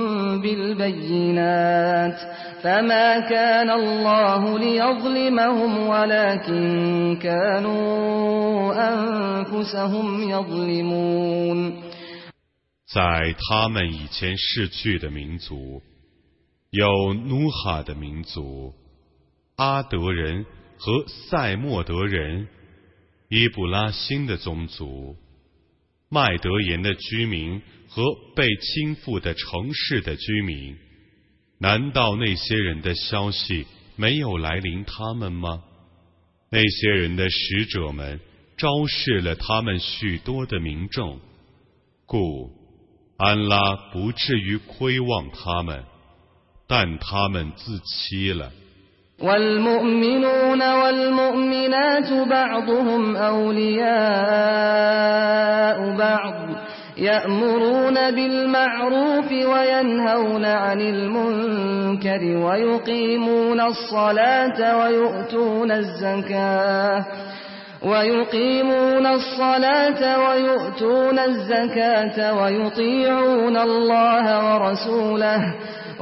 بالبينات فما كان الله ليظلمهم ولكن كانوا أنفسهم يظلمون 在他们以前逝去的民族，有努哈的民族、阿德人和塞莫德人、伊布拉辛的宗族、麦德言的居民和被倾覆的城市的居民，难道那些人的消息没有来临他们吗？那些人的使者们昭示了他们许多的民众，故安拉不至于亏望他们，但他们自欺了。 والمؤمنون والمؤمنات بعضهم أولياء بعض يأمرون بالمعروف وينهون عن المنكر ويقيمون الصلاة ويؤتون الزكاة ويطيعون الله ورسوله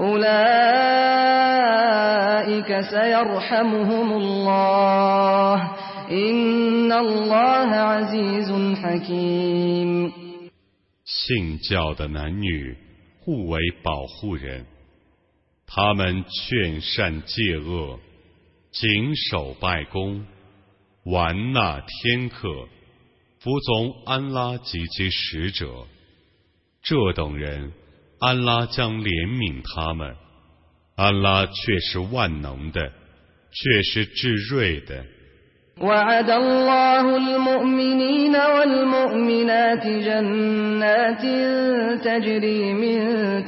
أولئك سيرحمهم الله إن الله عزيز حكيم 信教的男女互为保护人，他们劝善戒恶，谨守拜功，完纳天课，服从安拉及其使者，这等人安拉将怜悯他们，安拉却是万能的，却是至睿的。 وعد الله المؤمنين والمؤمنات جنات تجري من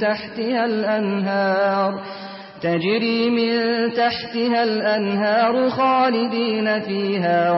تحتها الأنهار خالدين فيها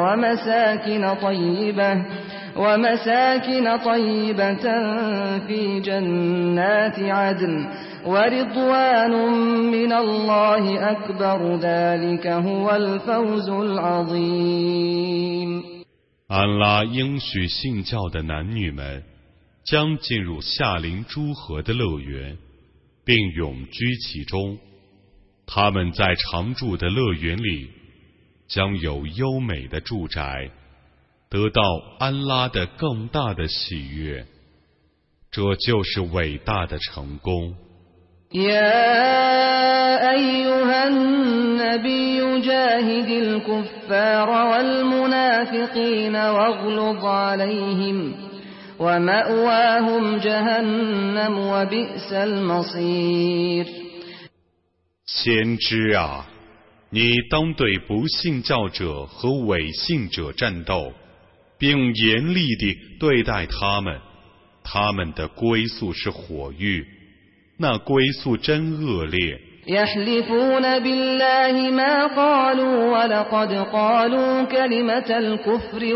ومساكن طيبة في جنات عدن ورضوان من الله أكبر ذلك هو الفوز العظيم 安拉应许信教的男女们将进入夏临诸河的乐园，并永居其中。他们在常住的乐园里将有优美的住宅，得到安拉的更大的喜悦，这就是伟大的成功。 يا أيها النبي جاهد الكفار والمنافقين واغلظ عليهم ومأواهم جهنم وبئس المصير。 先知啊，你当对不信教者和伪信者战斗，并严厉地对待他们，他们的归宿是火狱，那归宿真恶劣。 يحلفون بالله ما قالوا ولقد قالوا كلمة الكفر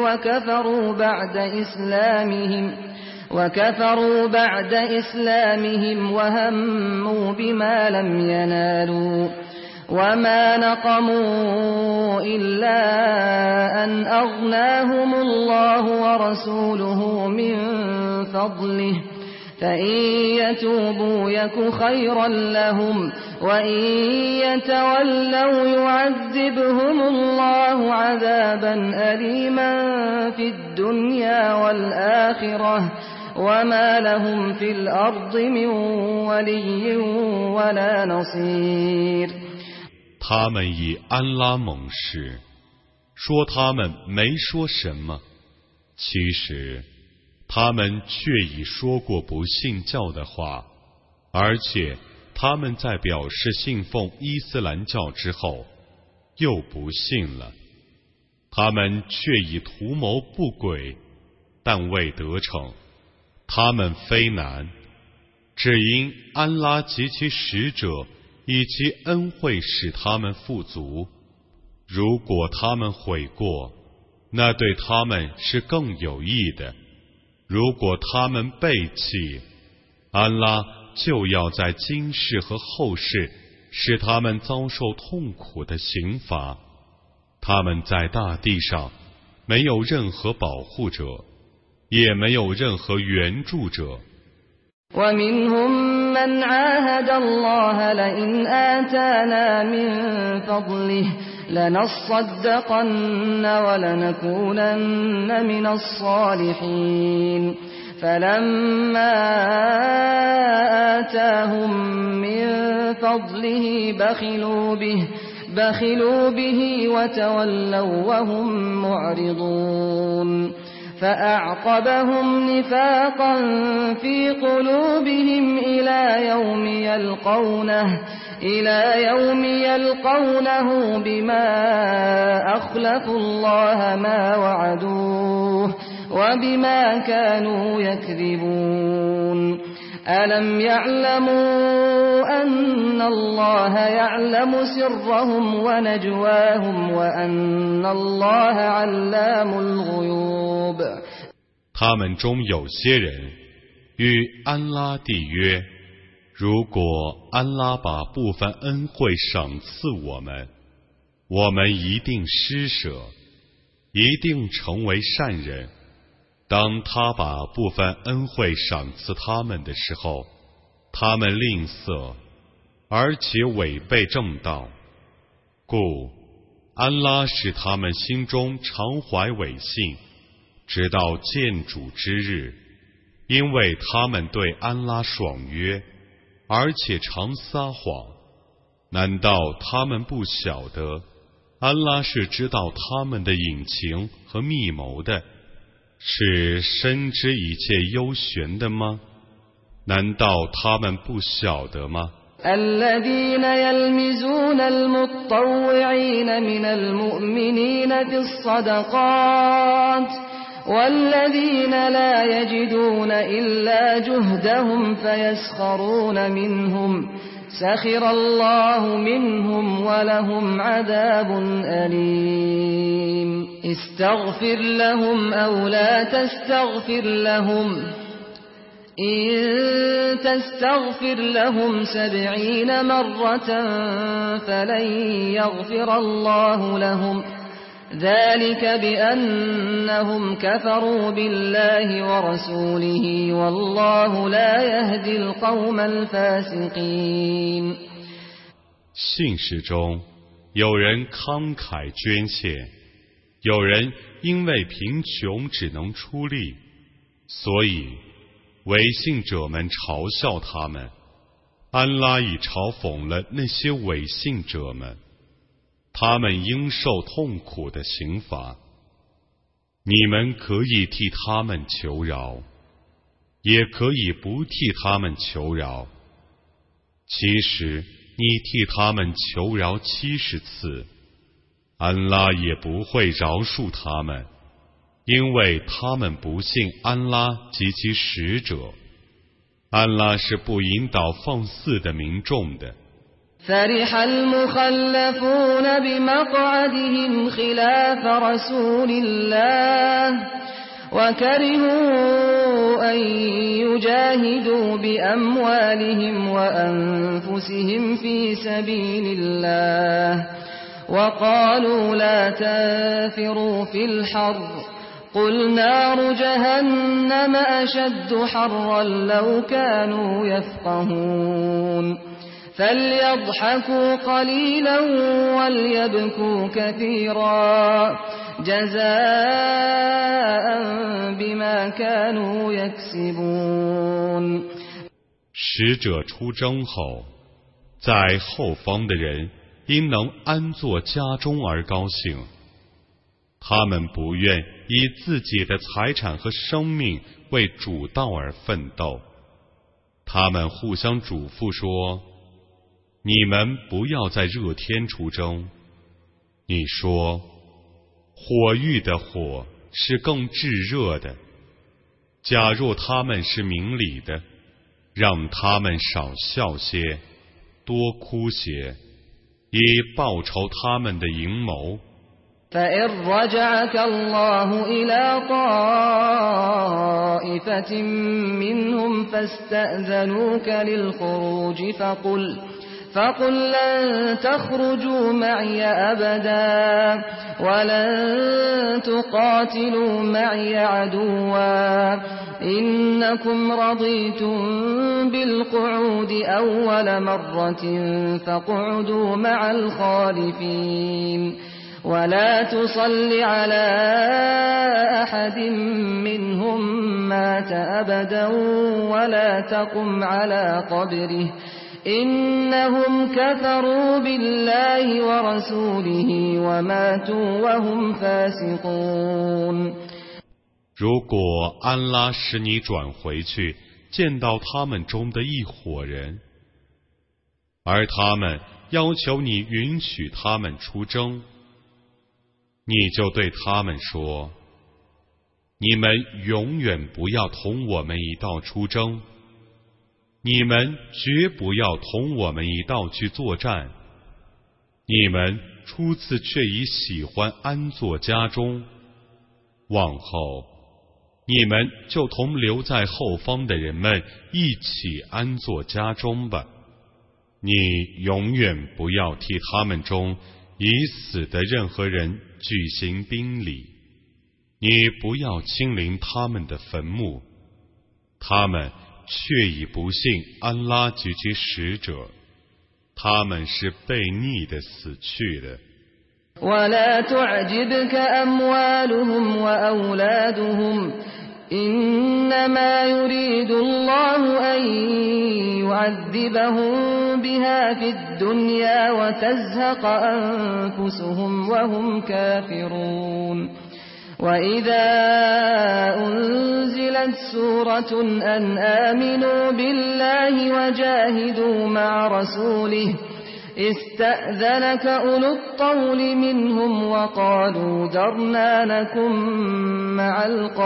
وكفروا بعد إسلامهم وهموا بما لم ينالوا وما نقموا إلا أن أغناهم الله ورسوله من فضله فإن يتوبوا يك خيرا لهم وإن يتولوا يعذبهم الله عذابا أليما في الدنيا والآخرة وما لهم في الأرض من ولي ولا نصير。 他们以安拉盟誓，说他们没说什么，其实他们却已说过不信教的话，而且他们在表示信奉伊斯兰教之后又不信了，他们却已图谋不轨，但未得逞。他们非难，只因安拉及其使者以其恩惠使他们富足。如果他们悔过，那对他们是更有益的。如果他们背弃，安拉就要在今世和后世使他们遭受痛苦的刑罚。他们在大地上没有任何保护者，也没有任何援助者。 ومنهم من عاهد الله لئن آتانا من فضله لنصدقن ولنكونن من الصالحين فلما آتاهم من فضله بخلوا به وتولوا وهم معرضون فأعقبهم نفاقا في قلوبهم إلى يوم يلقونه بما أخلفوا الله ما وعدوه وبما كانوا يكذبون ألم يعلموا أن الله يعلم سرهم ونجواهم وأن الله علام الغيوب。 他们中有些人与安拉缔约，如果安拉把部分恩惠赏赐我们，我们一定施舍，一定成为善人。当他把部分恩惠赏赐他们的时候，他们吝啬，而且违背正道，故安拉使他们心中常怀违信，直到见主之日，因为他们对安拉爽约，而且常撒谎。难道他们不晓得安拉是知道他们的隐情和密谋的，是深知一切幽玄的吗？难道他们不晓得吗 الذين يلمزون المطوعين من المؤمنين في الصدقات والذين لا يجدون إلا جهدهم فيسخرون منهم سخر الله منهم ولهم عذاب أليم استغفر لهم أو لا تستغفر لهم إن تستغفر لهم 70 مرة فلن يغفر الله لهم ذلك بأنهم كفروا بالله ورسوله والله لا يهدي القوم الفاسقين。 信士中有人慷慨捐献，有人因为贫穷只能出力，所以违信者们嘲笑他们，安拉已嘲讽了那些违信者们， 他们应受痛苦的刑罚。你们可以替他们求饶，也可以不替他们求饶。其实你替他们求饶70次，安拉也不会饶恕他们，因为他们不信安拉及其使者。安拉是不引导放肆的民众的。 فرح المخلفون بمقعدهم خلاف رسول الله وكرهوا أن يجاهدوا بأموالهم وأنفسهم في سبيل الله وقالوا لا تنفروا في الحر قل نار جهنم أشد حرا لو كانوا يفقهون فليضحكوا قليلا وليبكوا كثيرا جزاء بما كانوا يكسبون。 使者出征后，在后方的人因能安坐家中而高兴，他们不愿以自己的财产和生命为主道而奋斗。他们互相嘱咐说，你们不要在热天出征。你说，火域的火是更炙热的。假若他们是明理的，让他们少笑些，多哭些，以报酬他们的阴谋。 فإن رجعك الله إلى طائفة منهم فاستأذنوك للخروج فقل لن تخرجوا معي أبدا ولن تقاتلوا معي عدوا إنكم رضيتم بالقعود أول مرة فاقعدوا مع الخالفين ولا تصل على أحد منهم مات أبدا ولا تقم على قبره إنهم كفروا بالله ورسوله وماتوا وهم فاسقون。 如果安拉使你转回去，见到他们中的一伙人，而他们要求你允许他们出征，你就对他们说，你们永远不要同我们一道出征，你们绝不要同我们一道去作战，你们初次却已喜欢安坐家中，往后你们就同留在后方的人们一起安坐家中吧。你永远不要替他们中已死的任何人举行宾礼，你不要亲临他们的坟墓，他们却已不信安拉及其使者，他们是悖逆的死去的。 ولا تعجبك أموالهم وأولادهم إنما يريد الله أن يعذبهم بها في الدنيا وتزهق أنفسهم وهم كافرون وإذا أنزلت سورة أن آمنوا بالله وجاهدوا مع رسوله استأذنك أولو الطول منهم وقالوا ذرنا نكن مع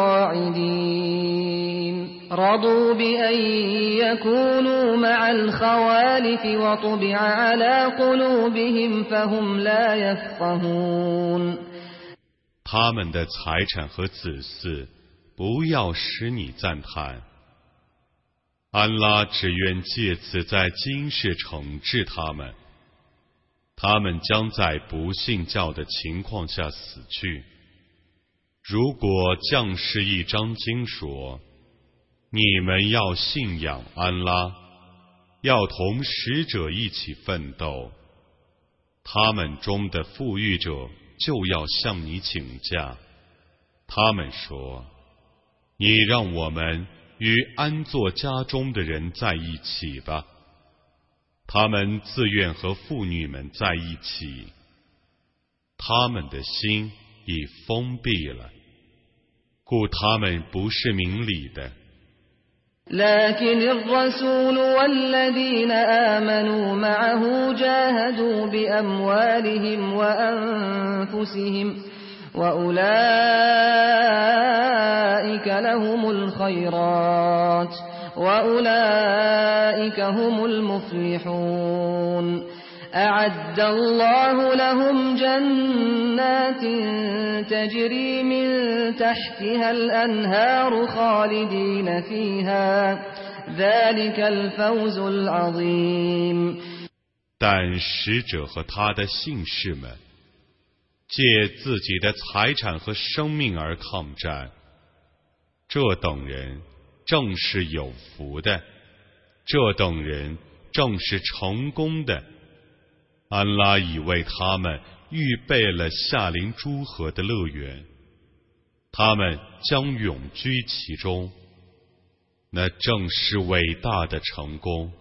القاعدين رضوا بأن يكونوا مع الخوالف وطبع على قلوبهم فهم لا يفقهون。 他们的财产和子嗣不要使你赞叹，安拉只愿借此在今世惩治他们，他们将在不信教的情况下死去。如果降世一章经说，你们要信仰安拉，要同使者一起奋斗，他们中的富裕者就要向你请假。他们说，你让我们与安坐家中的人在一起吧。他们自愿和妇女们在一起， 他们的心已封闭了，故他们不是明理的。 لكن الرسول والذين آمنوا معه جاهدوا بأموالهم وأنفسهم وأولئك لهم الخيرات وأولئك هم المفلحون أعد الله لهم جنات تجري من تحتها الأنهار خالدين فيها ذلك الفوز العظيم。 但使者和他的信士们借自己的财产和生命而抗战，这等人正是有福的，这等人正是成功的。安拉已为他们预备了夏临诸河的乐园，他们将永居其中，那正是伟大的成功。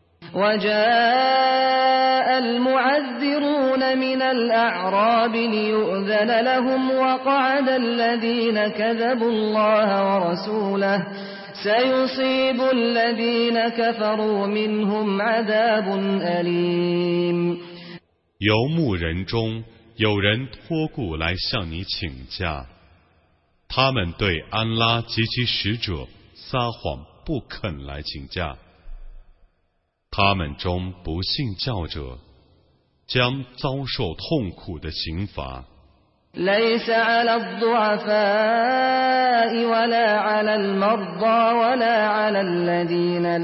وجاء المعذرون من الأعراب ليؤذن لهم وقعد الذين كذبوا الله ورسوله سيصيب الذين كفروا منهم عذاب أليم。 游牧人中有人托故来向你请假，他们对安拉及其使者撒谎，不肯来请假。他们中不信教者将遭受痛苦的刑罚。 ليس على الضعفاء ولا على المرضى ولا على الذين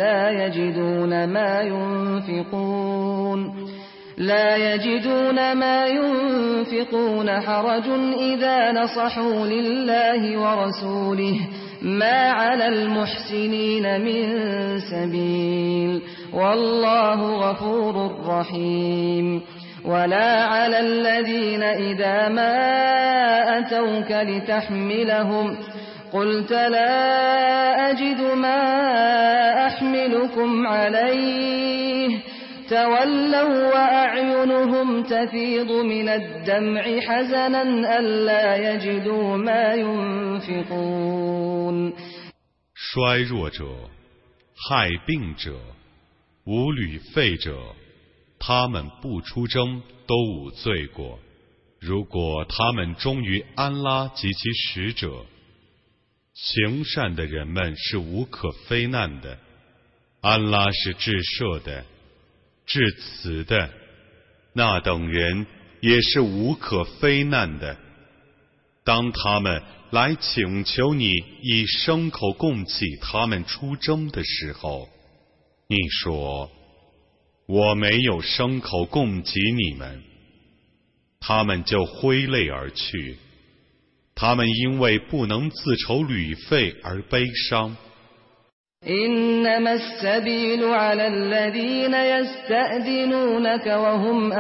لا يجدون ما ينفقون حرج إذا نصحوا لله ورسوله ما على المحسنين من سبيل والله غفور رحيم ولا على الذين إذا ما أتوك لتحملهم قلت لا أجد ما أحملكم عليه تولوا وأعينهم تفيض من الدمع حزنا ألا يجدوا ما ينفقون。 衰弱者、害病者、无旅费者，他们不出征都无罪过。如果他们忠于安拉及其使者，行善的人们是无可非难的，安拉是至赦的、至慈的，那等人也是无可非难的。当他们来请求你以牲口供给他们出征的时候，你说我没有牲口供给你们，他们就挥泪而去，他们因为不能自筹旅费而悲伤。 إنما السبيل على الذين يستأذنونك وهم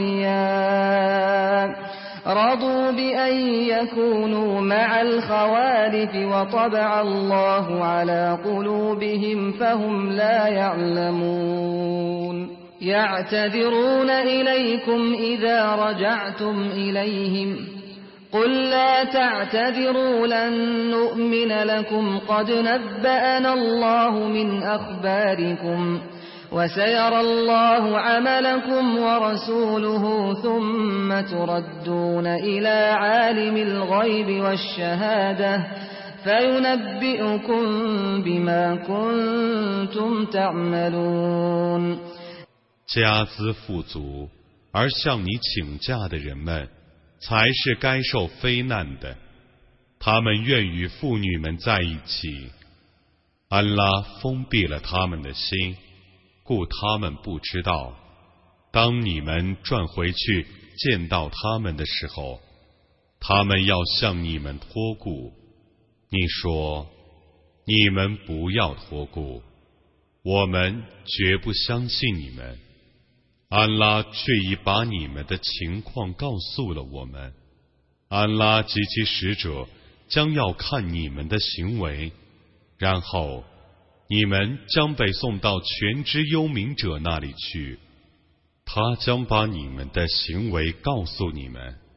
أغنياء رضوا بأن يكونوا مع الخوالف وطبع الله على قلوبهم فهم لا يعلمون يعتذرون إليكم إذا رجعتم إليهم قل لا تعتذروا لن نؤمن لكم قد نبأنا الله من أخباركم وسيرى الله عملكم ورسوله ثم تردون إلى عالم الغيب والشهادة فينبئكم بما كنتم تعملون。 家资富足而向你请假的人们才是该受非难的，他们愿与妇女们在一起。安拉封闭了他们的心，故他们不知道。当你们转回去见到他们的时候，他们要向你们托顾。你说，你们不要托顾，我们绝不相信你们。安拉却已把你们的情况告诉了我们，安拉及其使者将要看你们的行为，然后你们将被送到全知幽冥者那里去，他将把你们的行为告诉你们。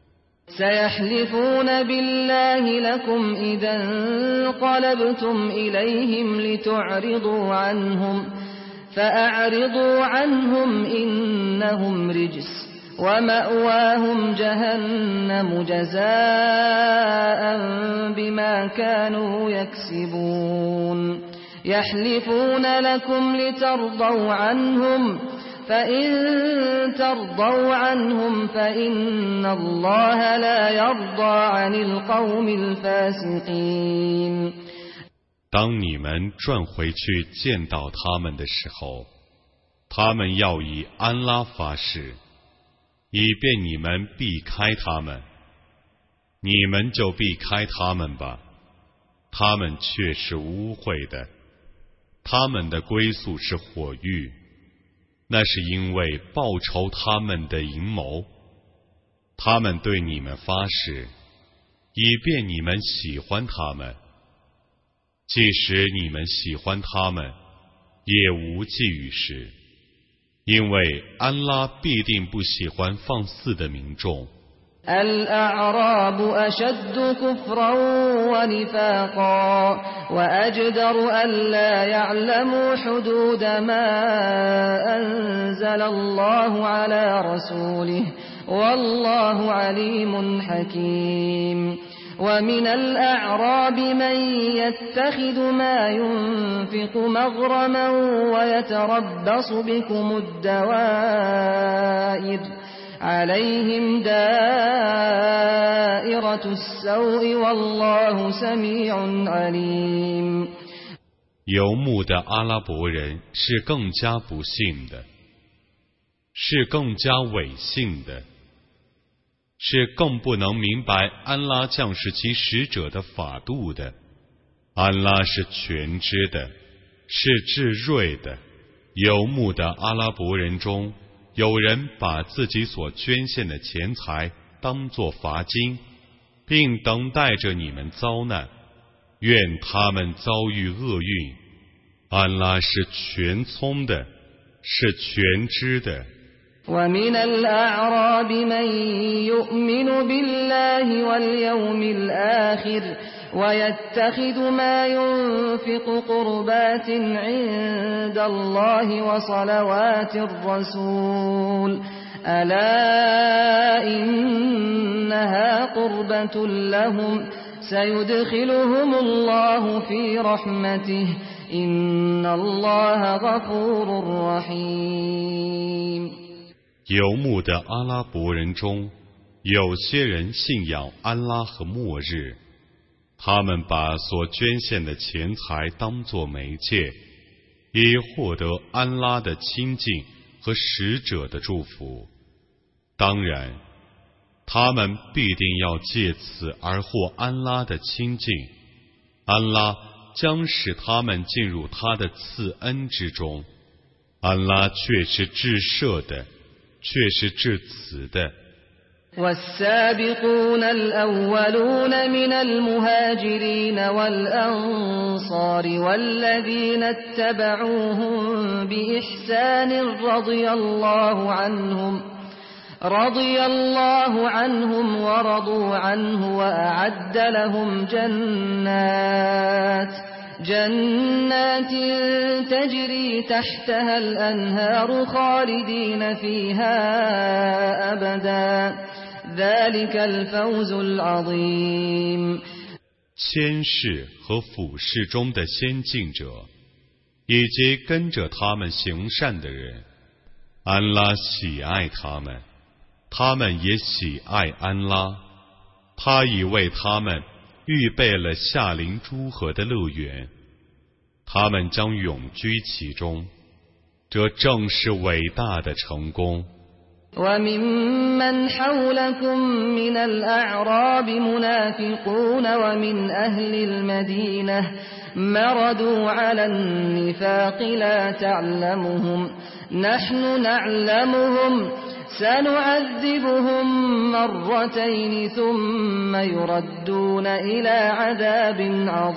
سيحلفون بالله لكم إذا انقلبتم إليهم لتعرضوا عنهم فأعرضوا عنهم إنهم رجس ومأواهم جهنم جزاء بما كانوا يكسبون يحلفون لكم لترضوا عنهم فإن ترضوا عنهم فإن الله لا يرضى عن القوم الفاسقين。 当你们转回去见到他们的时候，他们要以安拉发誓，以便你们避开他们，你们就避开他们吧，他们却是污秽的，他们的归宿是火狱，那是因为报仇他们的阴谋。他们对你们发誓，以便你们喜欢他们，即使你们喜欢他们，也无济于事，因为安拉必定不喜欢放肆的民众。 الأعراب أشد كفرا ونفاقا وأجدر ألا يعلموا حدود ما أنزل الله على رسوله والله عليم حكيم ومن الأعراب من يتخذ ما ينفق مغرما ويتربص بكم الدوائر عليهم دائرة السوء والله سميع عليم。 游牧的阿拉伯人是更加不幸的，是更加伪信的，是更不能明白安拉降世其使者的法度的。安拉是全知的，是至睿的。游牧的阿拉伯人中，有人把自己所捐献的钱财当作罚金，并等待着你们遭难，愿他们遭遇厄运。安拉是全聪的，是全知的。 ومن الأعراب من يؤمن بالله واليوم الآخر ويتخذ ما ينفق قربات عند الله وصلوات الرسول ألا إنها قربة لهم سيدخلهم الله في رحمته إن الله غفور رحيم。 游牧的阿拉伯人中，有些人信仰安拉和末日，他们把所捐献的钱财当作媒介，以获得安拉的亲近和使者的祝福。当然，他们必定要借此而获安拉的亲近，安拉将使他们进入他的赐恩之中。安拉却是至赦的，却是至慈的。 والسابقون الأولون من المهاجرين والأنصار والذين اتبعوهم بإحسان رضي الله عنهم ورضوا عنه وأعد لهم جنات تجري تحتها الأنهار خالدين فيها أبدا ذلك الفوز العظيم。 先世和俯视中的先进者，以及跟着他们行善的人，安拉喜爱他们，他们也喜爱安拉。他已为他们预备了夏临诸河的乐园，他们将永居其中，这正是伟大的成功。 وممن حولكم من الأعراب منافقون ومن أهل المدينة مردوا على النفاق لا تعلمهم نحن نعلمهم سنعذبهم مرتين ثم يردون إلى عذاب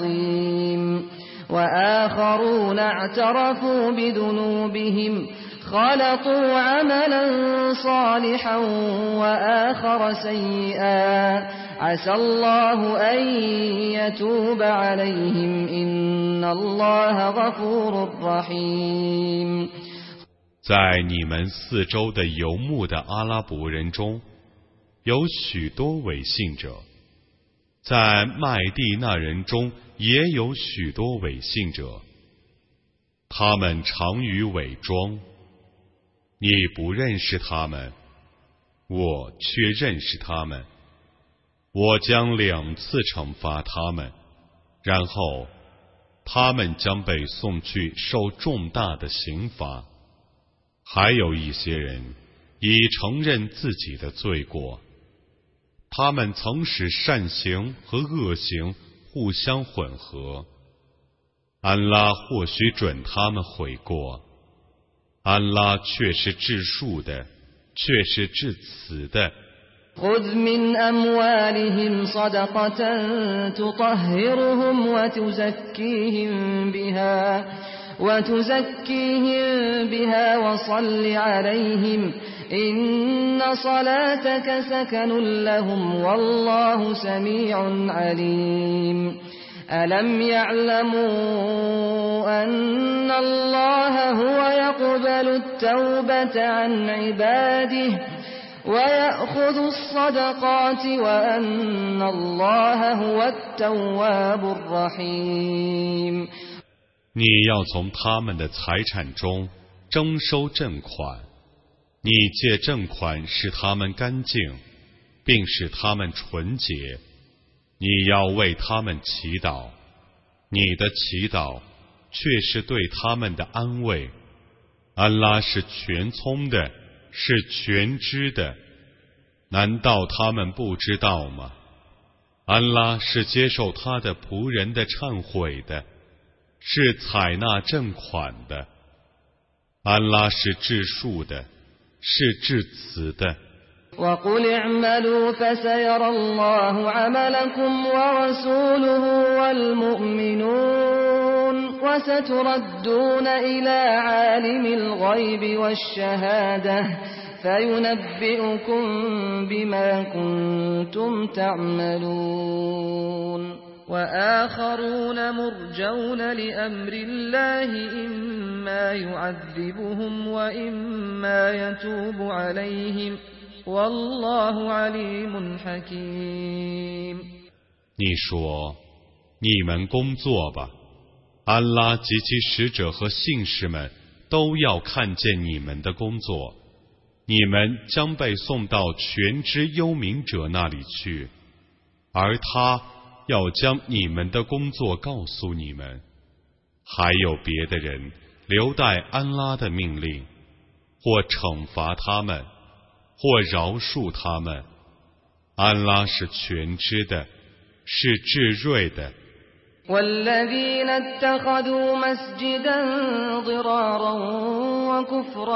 عظيم وآخرون اعترفوا بذنوبهم خلطوا عملا صالحا وآخر سيئا عسى الله أن يتوب عليهم إن الله غفور رحيم。 在你们四周的游牧的阿拉伯人中，有许多伪信者；在麦地那人中也有许多伪信者。他们常于伪装，你不认识他们，我却认识他们。我将2次惩罚他们，然后他们将被送去受重大的刑罚。还有一些人已承认自己的罪过，他们曾使善行和恶行互相混合。安拉或许准他们悔过，安拉却是至恕的，却是至慈的。 خذ من أموالهم صدقة تطهرهم وتزكيهم بها وصل عليهم إن صلاتك سكن لهم والله سميع عليم ألم يعلموا أن الله هو يقبل التوبة عن عباده ويأخذ الصدقات وأن الله هو التواب الرحيم。 你要从他们的财产中征收赈款，你借赈款使他们干净，并使他们纯洁。你要为他们祈祷，你的祈祷却是对他们的安慰。安拉是全聪的，是全知的，难道他们不知道吗？安拉是接受他的仆人的忏悔的，是采纳赈款的。安拉是至恕的，是至慈的。 وقل اعملوا فسيرى الله عملكم ورسوله والمؤمنون وستردون إلى عالم الغيب والشهادة فينبئكم بما كنتم تعملون وآخرون مرجون لأمر الله إما يعذبهم وإما يتوب عليهم والله عليم حكيم。 你说，你们工作吧，安拉及其使者和信士们都要看见你们的工作，你们将被送到全知幽冥者那里去，而他要将你们的工作告诉你们。还有别的人留待安拉的命令，或惩罚他们，或饶恕他们。安拉是全知的，是至睿的。 والذين اتخذوا مسجدا ضرارا وكفرا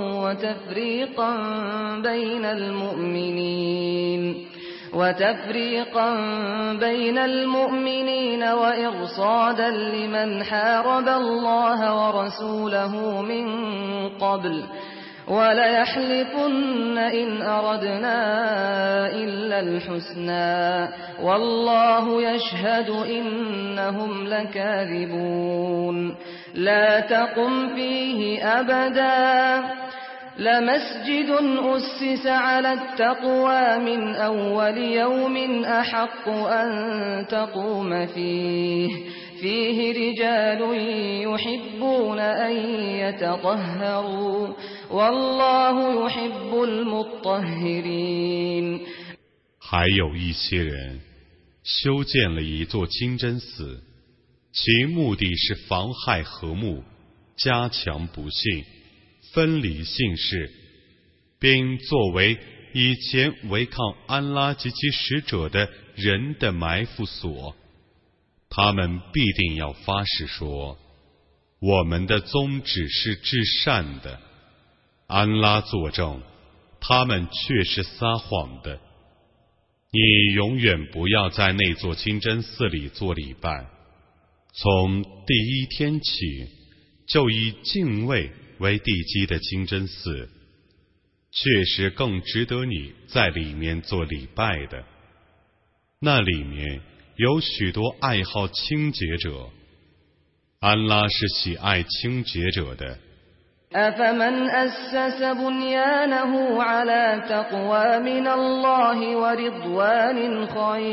وتفريقا بين المؤمنين وإرصادا لمن حارب الله ورسوله من قبل وليحلفن إن أردنا إلا الحسنى والله يشهد إنهم لكاذبون لا تقم فيه أبدا لمسجد أسس على التقوى من أول يوم أحق أن تقوم فيه رجال يحبون أن يتطهروا والله يحب المطهرين。 还有一些人修建了一座清真寺，其目的是妨害和睦，加强不信，分离信士，并作为以前违抗安拉及其使者的人的埋伏所。他们必定要发誓说，我们的宗旨是至善的。安拉作证，他们却是撒谎的。你永远不要在那座清真寺里做礼拜，从第一天起就以敬畏为地基的清真寺，确实更值得你在里面做礼拜的。那里面有许多爱好清洁者，安拉是喜爱清洁者的。 أفمن أسس بنيانه على تقوى من الله ورضوان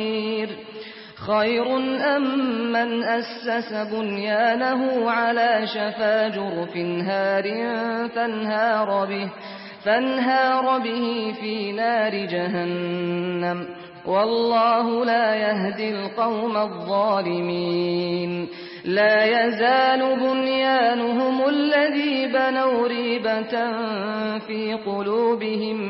خير أم من أسس بنيانه على شفا جرف هار فانهار به في نار جهنم والله لا يهدي القوم الظالمين لا يزال بنيانهم الذي بنوا ريبة في قلوبهم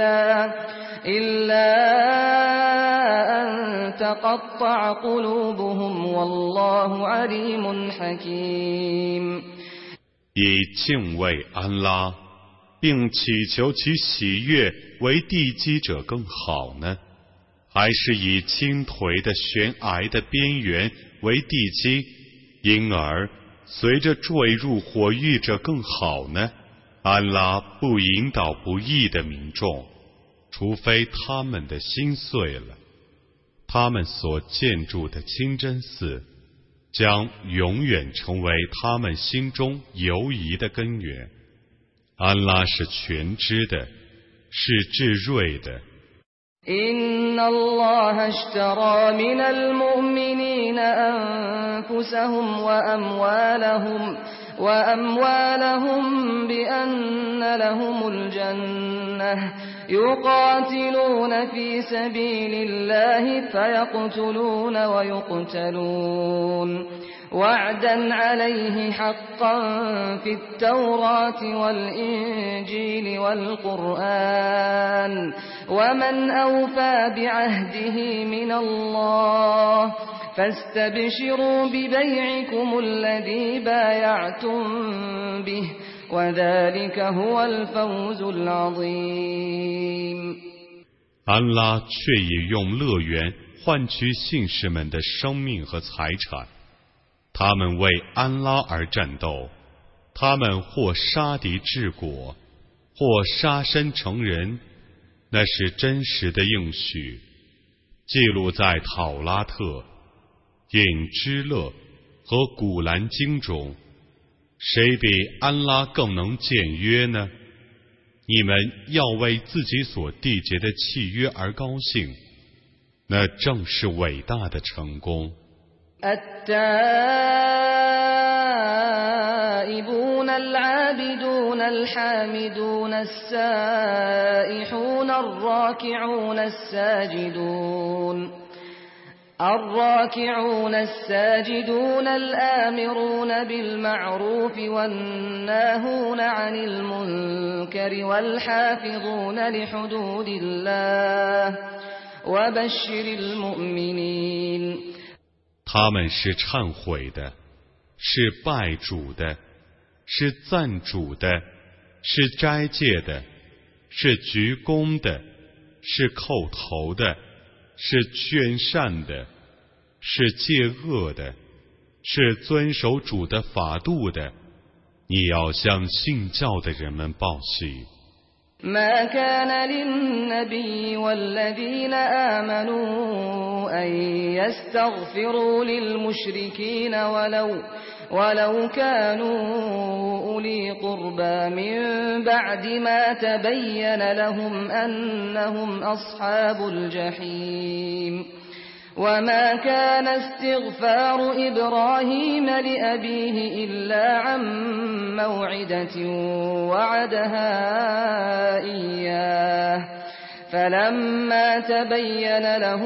إلا أن تقطع قلوبهم والله عليم حكيم 以敬畏安拉并祈求其喜悦为地基者更好呢，还是以倾颓的悬崖的边缘为地基，因而随着坠入火狱者更好呢？安拉不引导不义的民众，除非他们的心碎了。他们所建筑的清真寺将永远成为他们心中犹疑的根源。安拉是全知的，是至睿的。 إن الله اشترى من المؤمنين أنفسهم وأموالهم بأن لهم الجنة يقاتلون في سبيل الله فيقتلون ويقتلون وعدا عليه حقا في التوراة والإنجيل والقرآن ومن أوفى بعهده من الله فاستبشروا ببيعكم الذي بايعتم به وذلك هو الفوز العظيم 安拉却已用乐园换取信士们的生命和财产，他们为安拉而战斗，他们或杀敌治国，或杀身成仁，那是真实的应许，记录在讨拉特、隐之勒和古兰经中。谁比安拉更能僭约呢？你们要为自己所缔结的契约而高兴，那正是伟大的成功。 التائبون العابدون الحامدون السائحون الراكعون الساجدون الآمرون بالمعروف والناهون عن المنكر والحافظون لحدود الله وبشر المؤمنين 他们是忏悔的，是拜主的，是赞主的，是斋戒的，是鞠躬的，是叩头的，是劝善的，是戒恶的，是遵守主的法度的。你要向信教的人们报喜。 ما كان للنبي والذين آمنوا أن يستغفروا للمشركين ولو كانوا أولي قربى من بعد ما تبين لهم أنهم أصحاب الجحيم وما كان استغفار إبراهيم لأبيه إلا عن موعدة وعدها إياه فلما تبين له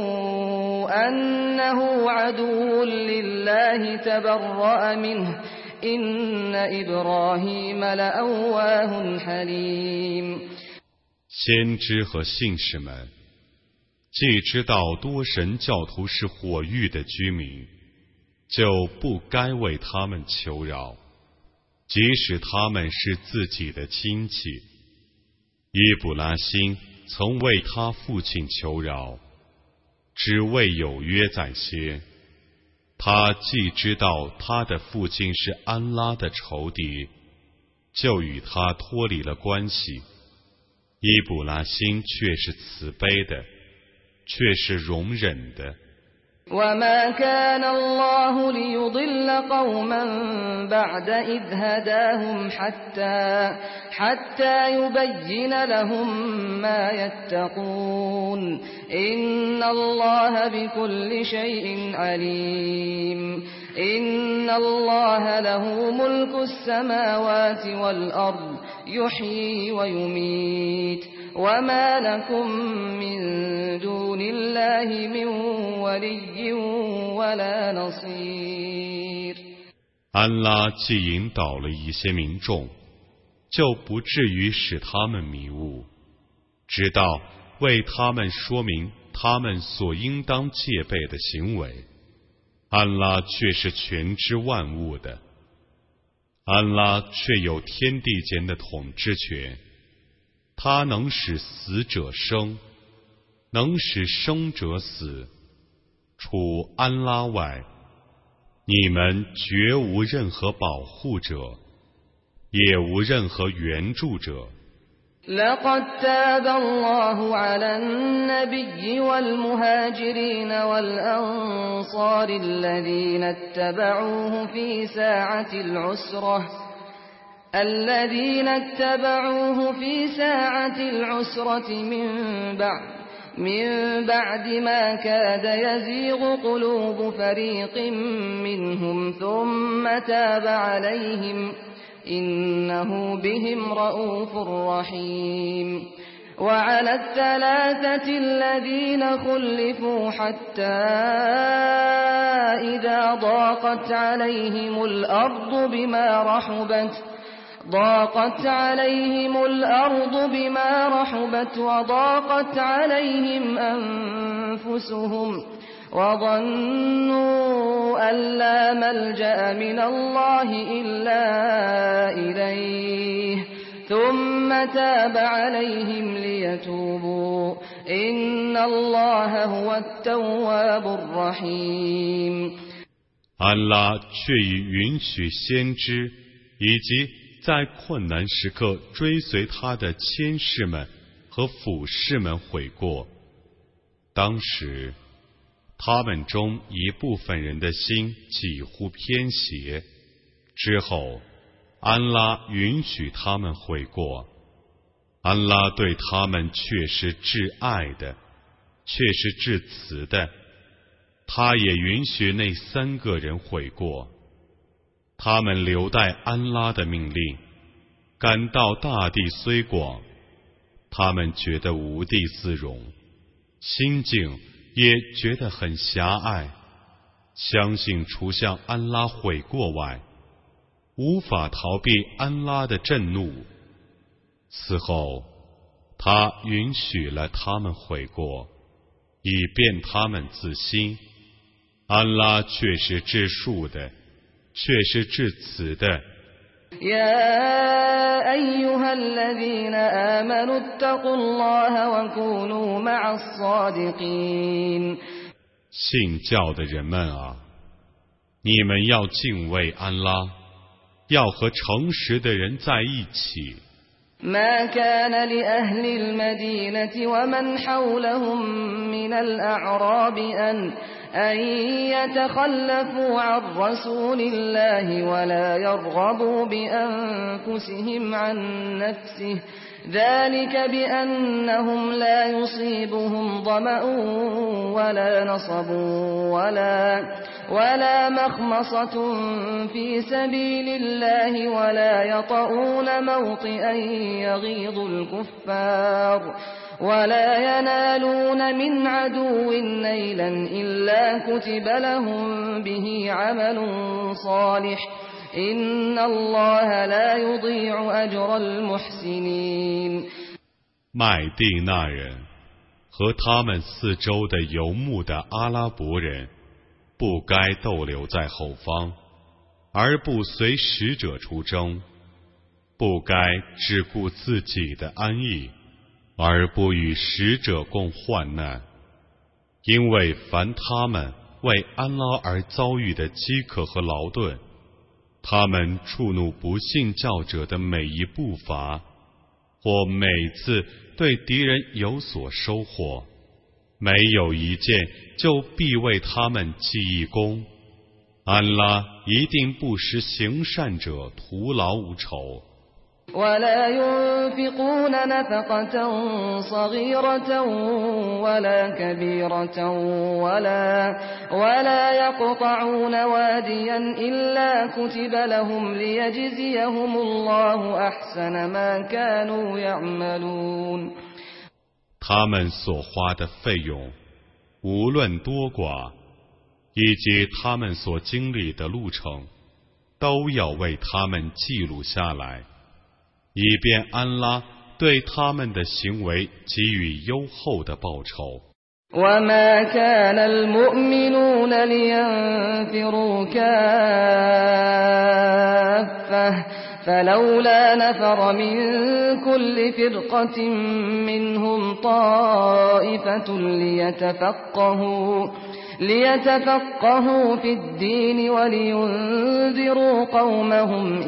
أنه عدو لله تبرأ منه إن إبراهيم لأواه حليم 先知和信士们既知道多神教徒是火狱的居民，就不该为他们求饶，即使他们是自己的亲戚。伊卜拉欣曾为他父亲求饶，只为有约在先。他既知道他的父亲是安拉的仇敌， 就与他脱离了关系。伊卜拉欣却是慈悲的，却是容忍的。 وما كان الله ليضل قوما بعد إذ هداهم حتى يبين لهم ما يتقون إن الله بكل شيء عليم إن الله له ملك السماوات والأرض يحيي ويميت وما لكم من دون الله من ولي ولا نصير。 安拉既引导了一些民众，就不至于使他们迷雾，直到为他们说明他们所应当戒备的行为。安拉却是全知万物的，安拉却有天地间的统治权，他能使死者生，能使生者死。除安拉外，你们绝无任何保护者，也无任何援助者。 لقد تاب الله على النبي والمهاجرين والأنصار الذين اتبعوه في ساعة العسرة من بعد ما كاد يزيغ قلوب فريق منهم ثم تاب عليهم إنه بهم رءوف رحيم وعلى الثلاثة الذين خلفوا حتى إذا ضاقت عليهم الأرض بما رحبت وضاقت عليهم أنفسهم وظنوا أن لا ملجأ من الله إلا إليه ثم تاب عليهم ليتوبوا إن الله هو التواب الرحيم。 安拉却已允许先知以及在困难时刻追随他的谦士们和俯士们悔过。当时他们中一部分人的心几乎偏斜，之后安拉允许他们悔过。安拉对他们却是至爱的，却是至慈的。他也允许那3个人悔过。他们留待安拉的命令，感到大地虽广，他们觉得无地自容，心境也觉得很狭隘，相信除向安拉悔过外，无法逃避安拉的震怒。此后，他允许了他们悔过，以便他们自新。安拉却是至恕的，却是至慈的。 يا أيها الذين آمنوا اتقوا الله وكونوا مع الصادقين。 信教的人们啊，你们要敬畏安拉，要和诚实的人在一起。 ما كان لأهل المدينة ومن حولهم من الأعراب أن يتخلفوا عن رسول الله ولا يرغبوا بأنفسهم عن نفسه ذلك بأنهم لا يصيبهم ظمأ ولا نصب ولا مخمصة في سبيل الله ولا يطؤون موطئا يغيظ الكفار ولا ينالون من عدو نيلا إلا كتب لهم به عمل صالح إن الله لا يضيع أجر المحسنين。 麦地那人和他们四周的游牧的阿拉伯人，不该逗留在后方，而不随使者出征；不该只顾自己的安逸，而不与使者共患难。因为凡他们为安拉而遭遇的饥渴和劳顿， 他们触怒不信教者的每一步伐，或每次对敌人有所收获，没有一件就必为他们记一功。安拉一定不使行善者徒劳无酬。 ولا ينفقون نفقة صغيرة ولا كبيرة ولا يقطعون واديا إلا كتب لهم ليجزيهم الله أحسن ما كانوا يعملون。 他们所花的费用，无论多寡，以及他们所经历的路程，都要为他们记录下来，以便安拉对他们的行为给予优厚的报酬。 وما كان المؤمنون لينفروا كافة فلولا نفر من كل فرقة منهم طائفة ليتفقهوا في الدين ولينذروا قومهم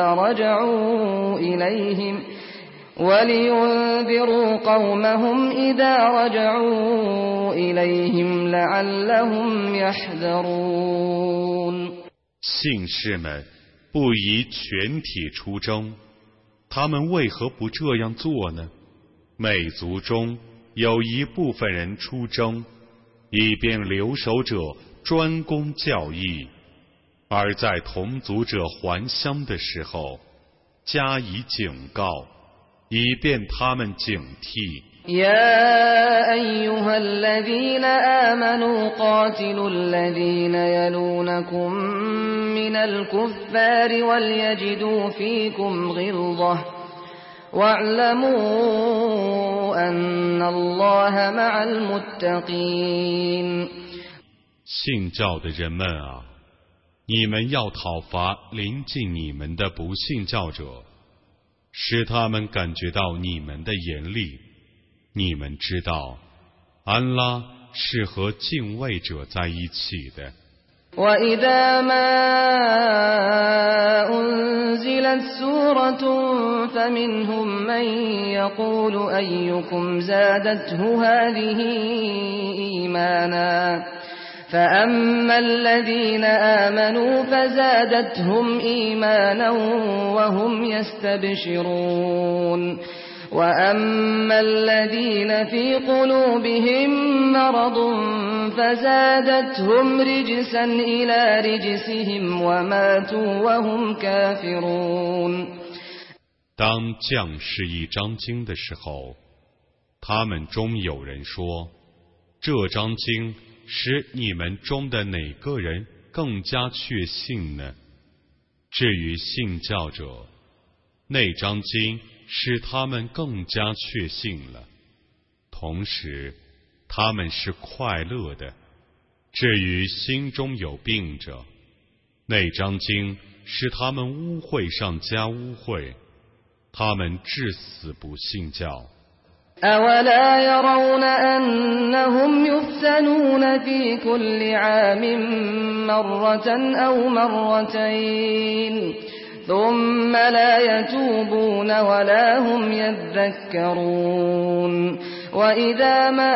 إذا رجعوا إليهم لعلهم يحذرون。 信士们不宜全体出征，他们为何不这样做呢？每族中有一部分人出征，以便留守者专攻教义，而在同族者还乡的时候加以警告，以便他们警惕。 يا أيها الذين آمنوا قاتلوا الذين يلونكم من الكفار وليجدوا فيكم غلظة واعلموا أن الله مع المتقين。 信教的人们啊，你们要讨伐临近你们的不信教者，使他们感觉到你们的严厉。你们知道，安拉是和敬畏者在一起的。 وَإِذَا مَا أُنْزِلَتْ سُورَةٌ فَمِنْهُمْ مَنْ يَقُولُ أَيُّكُمْ زَادَتْهُ هَذِهِ إِيمَانًا فَأَمَّا الَّذِينَ آمَنُوا فَزَادَتْهُمْ إِيمَانًا وَهُمْ يَسْتَبْشِرُونَ وَأَمَّا الَّذِينَ فِي قُلُوبِهِم مَّرَضٌ فَزَادَتْهُمْ رِجْسًا إِلَى رِجْسِهِمْ وَمَاتُوا وَهُمْ كَافِرُونَ。 当降世一章经的时候，他们中有人说，这章经使你们中的哪个人更加确信呢？至于信教者，那章经使他们更加确信了，同时他们是快乐的。至于心中有病者，那章经使他们污秽上加污秽，他们至死不信教。 أَوَلَا يَرَوْنَ أَنَّهُمْ يُفْتَنُونَ فِي كُلِّ عَامٍ مَّرَّةً أَوْ مَرَّتَيْنِ ثُمَّ لَا يَتُوبُونَ وَلَا هُمْ يَذَّكَّرُونَ وَإِذَا مَا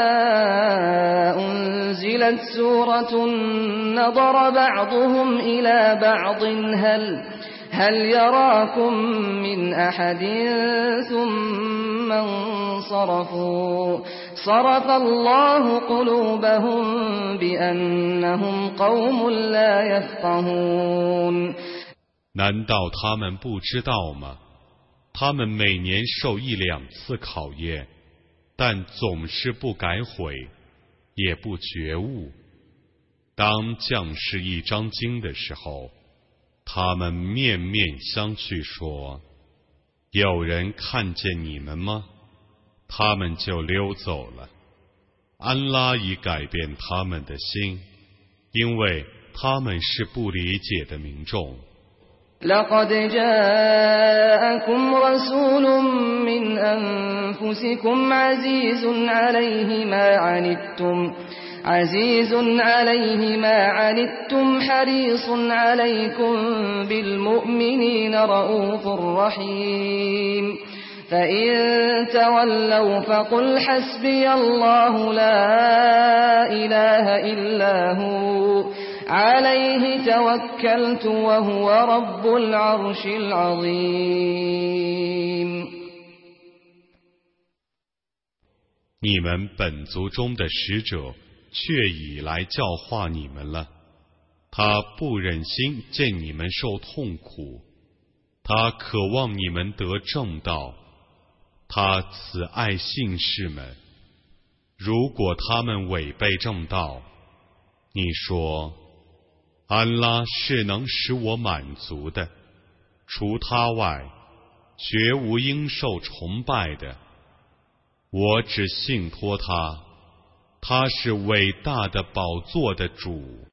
أُنْزِلَتْ سُورَةٌ نَظَرَ بَعْضُهُمْ إِلَى بَعْضٍ هل يراكم من أحد ثم انصرفوا صرف الله قلوبهم بأنهم قوم لا يفقهون。 难道他们不知道吗？他们每年受1-2次考验，但总是不改悔，也不觉悟。当降世一章经的时候，他们面面相觑说，有人看见你们吗？他们就溜走了。安拉已改变他们的心，因为他们是不理解的民众。 لقد جاءكم رسول من أنفسكم عزيز عليه ما عنتم عزيز عليه ما عنتم حريص عليكم بالمؤمنين رؤوف رحيم فإن تولوا فقل حسبي الله لا إله إلا هو عليه توكلت وهو رب العرش العظيم。 你们本族中的使者却已来教化你们了，他不忍心见你们受痛苦，他渴望你们得正道，他慈爱信士们。如果他们违背正道，你说安拉是能使我满足的，除他外绝无应受崇拜的，我只信托他，他是伟大的宝座的主。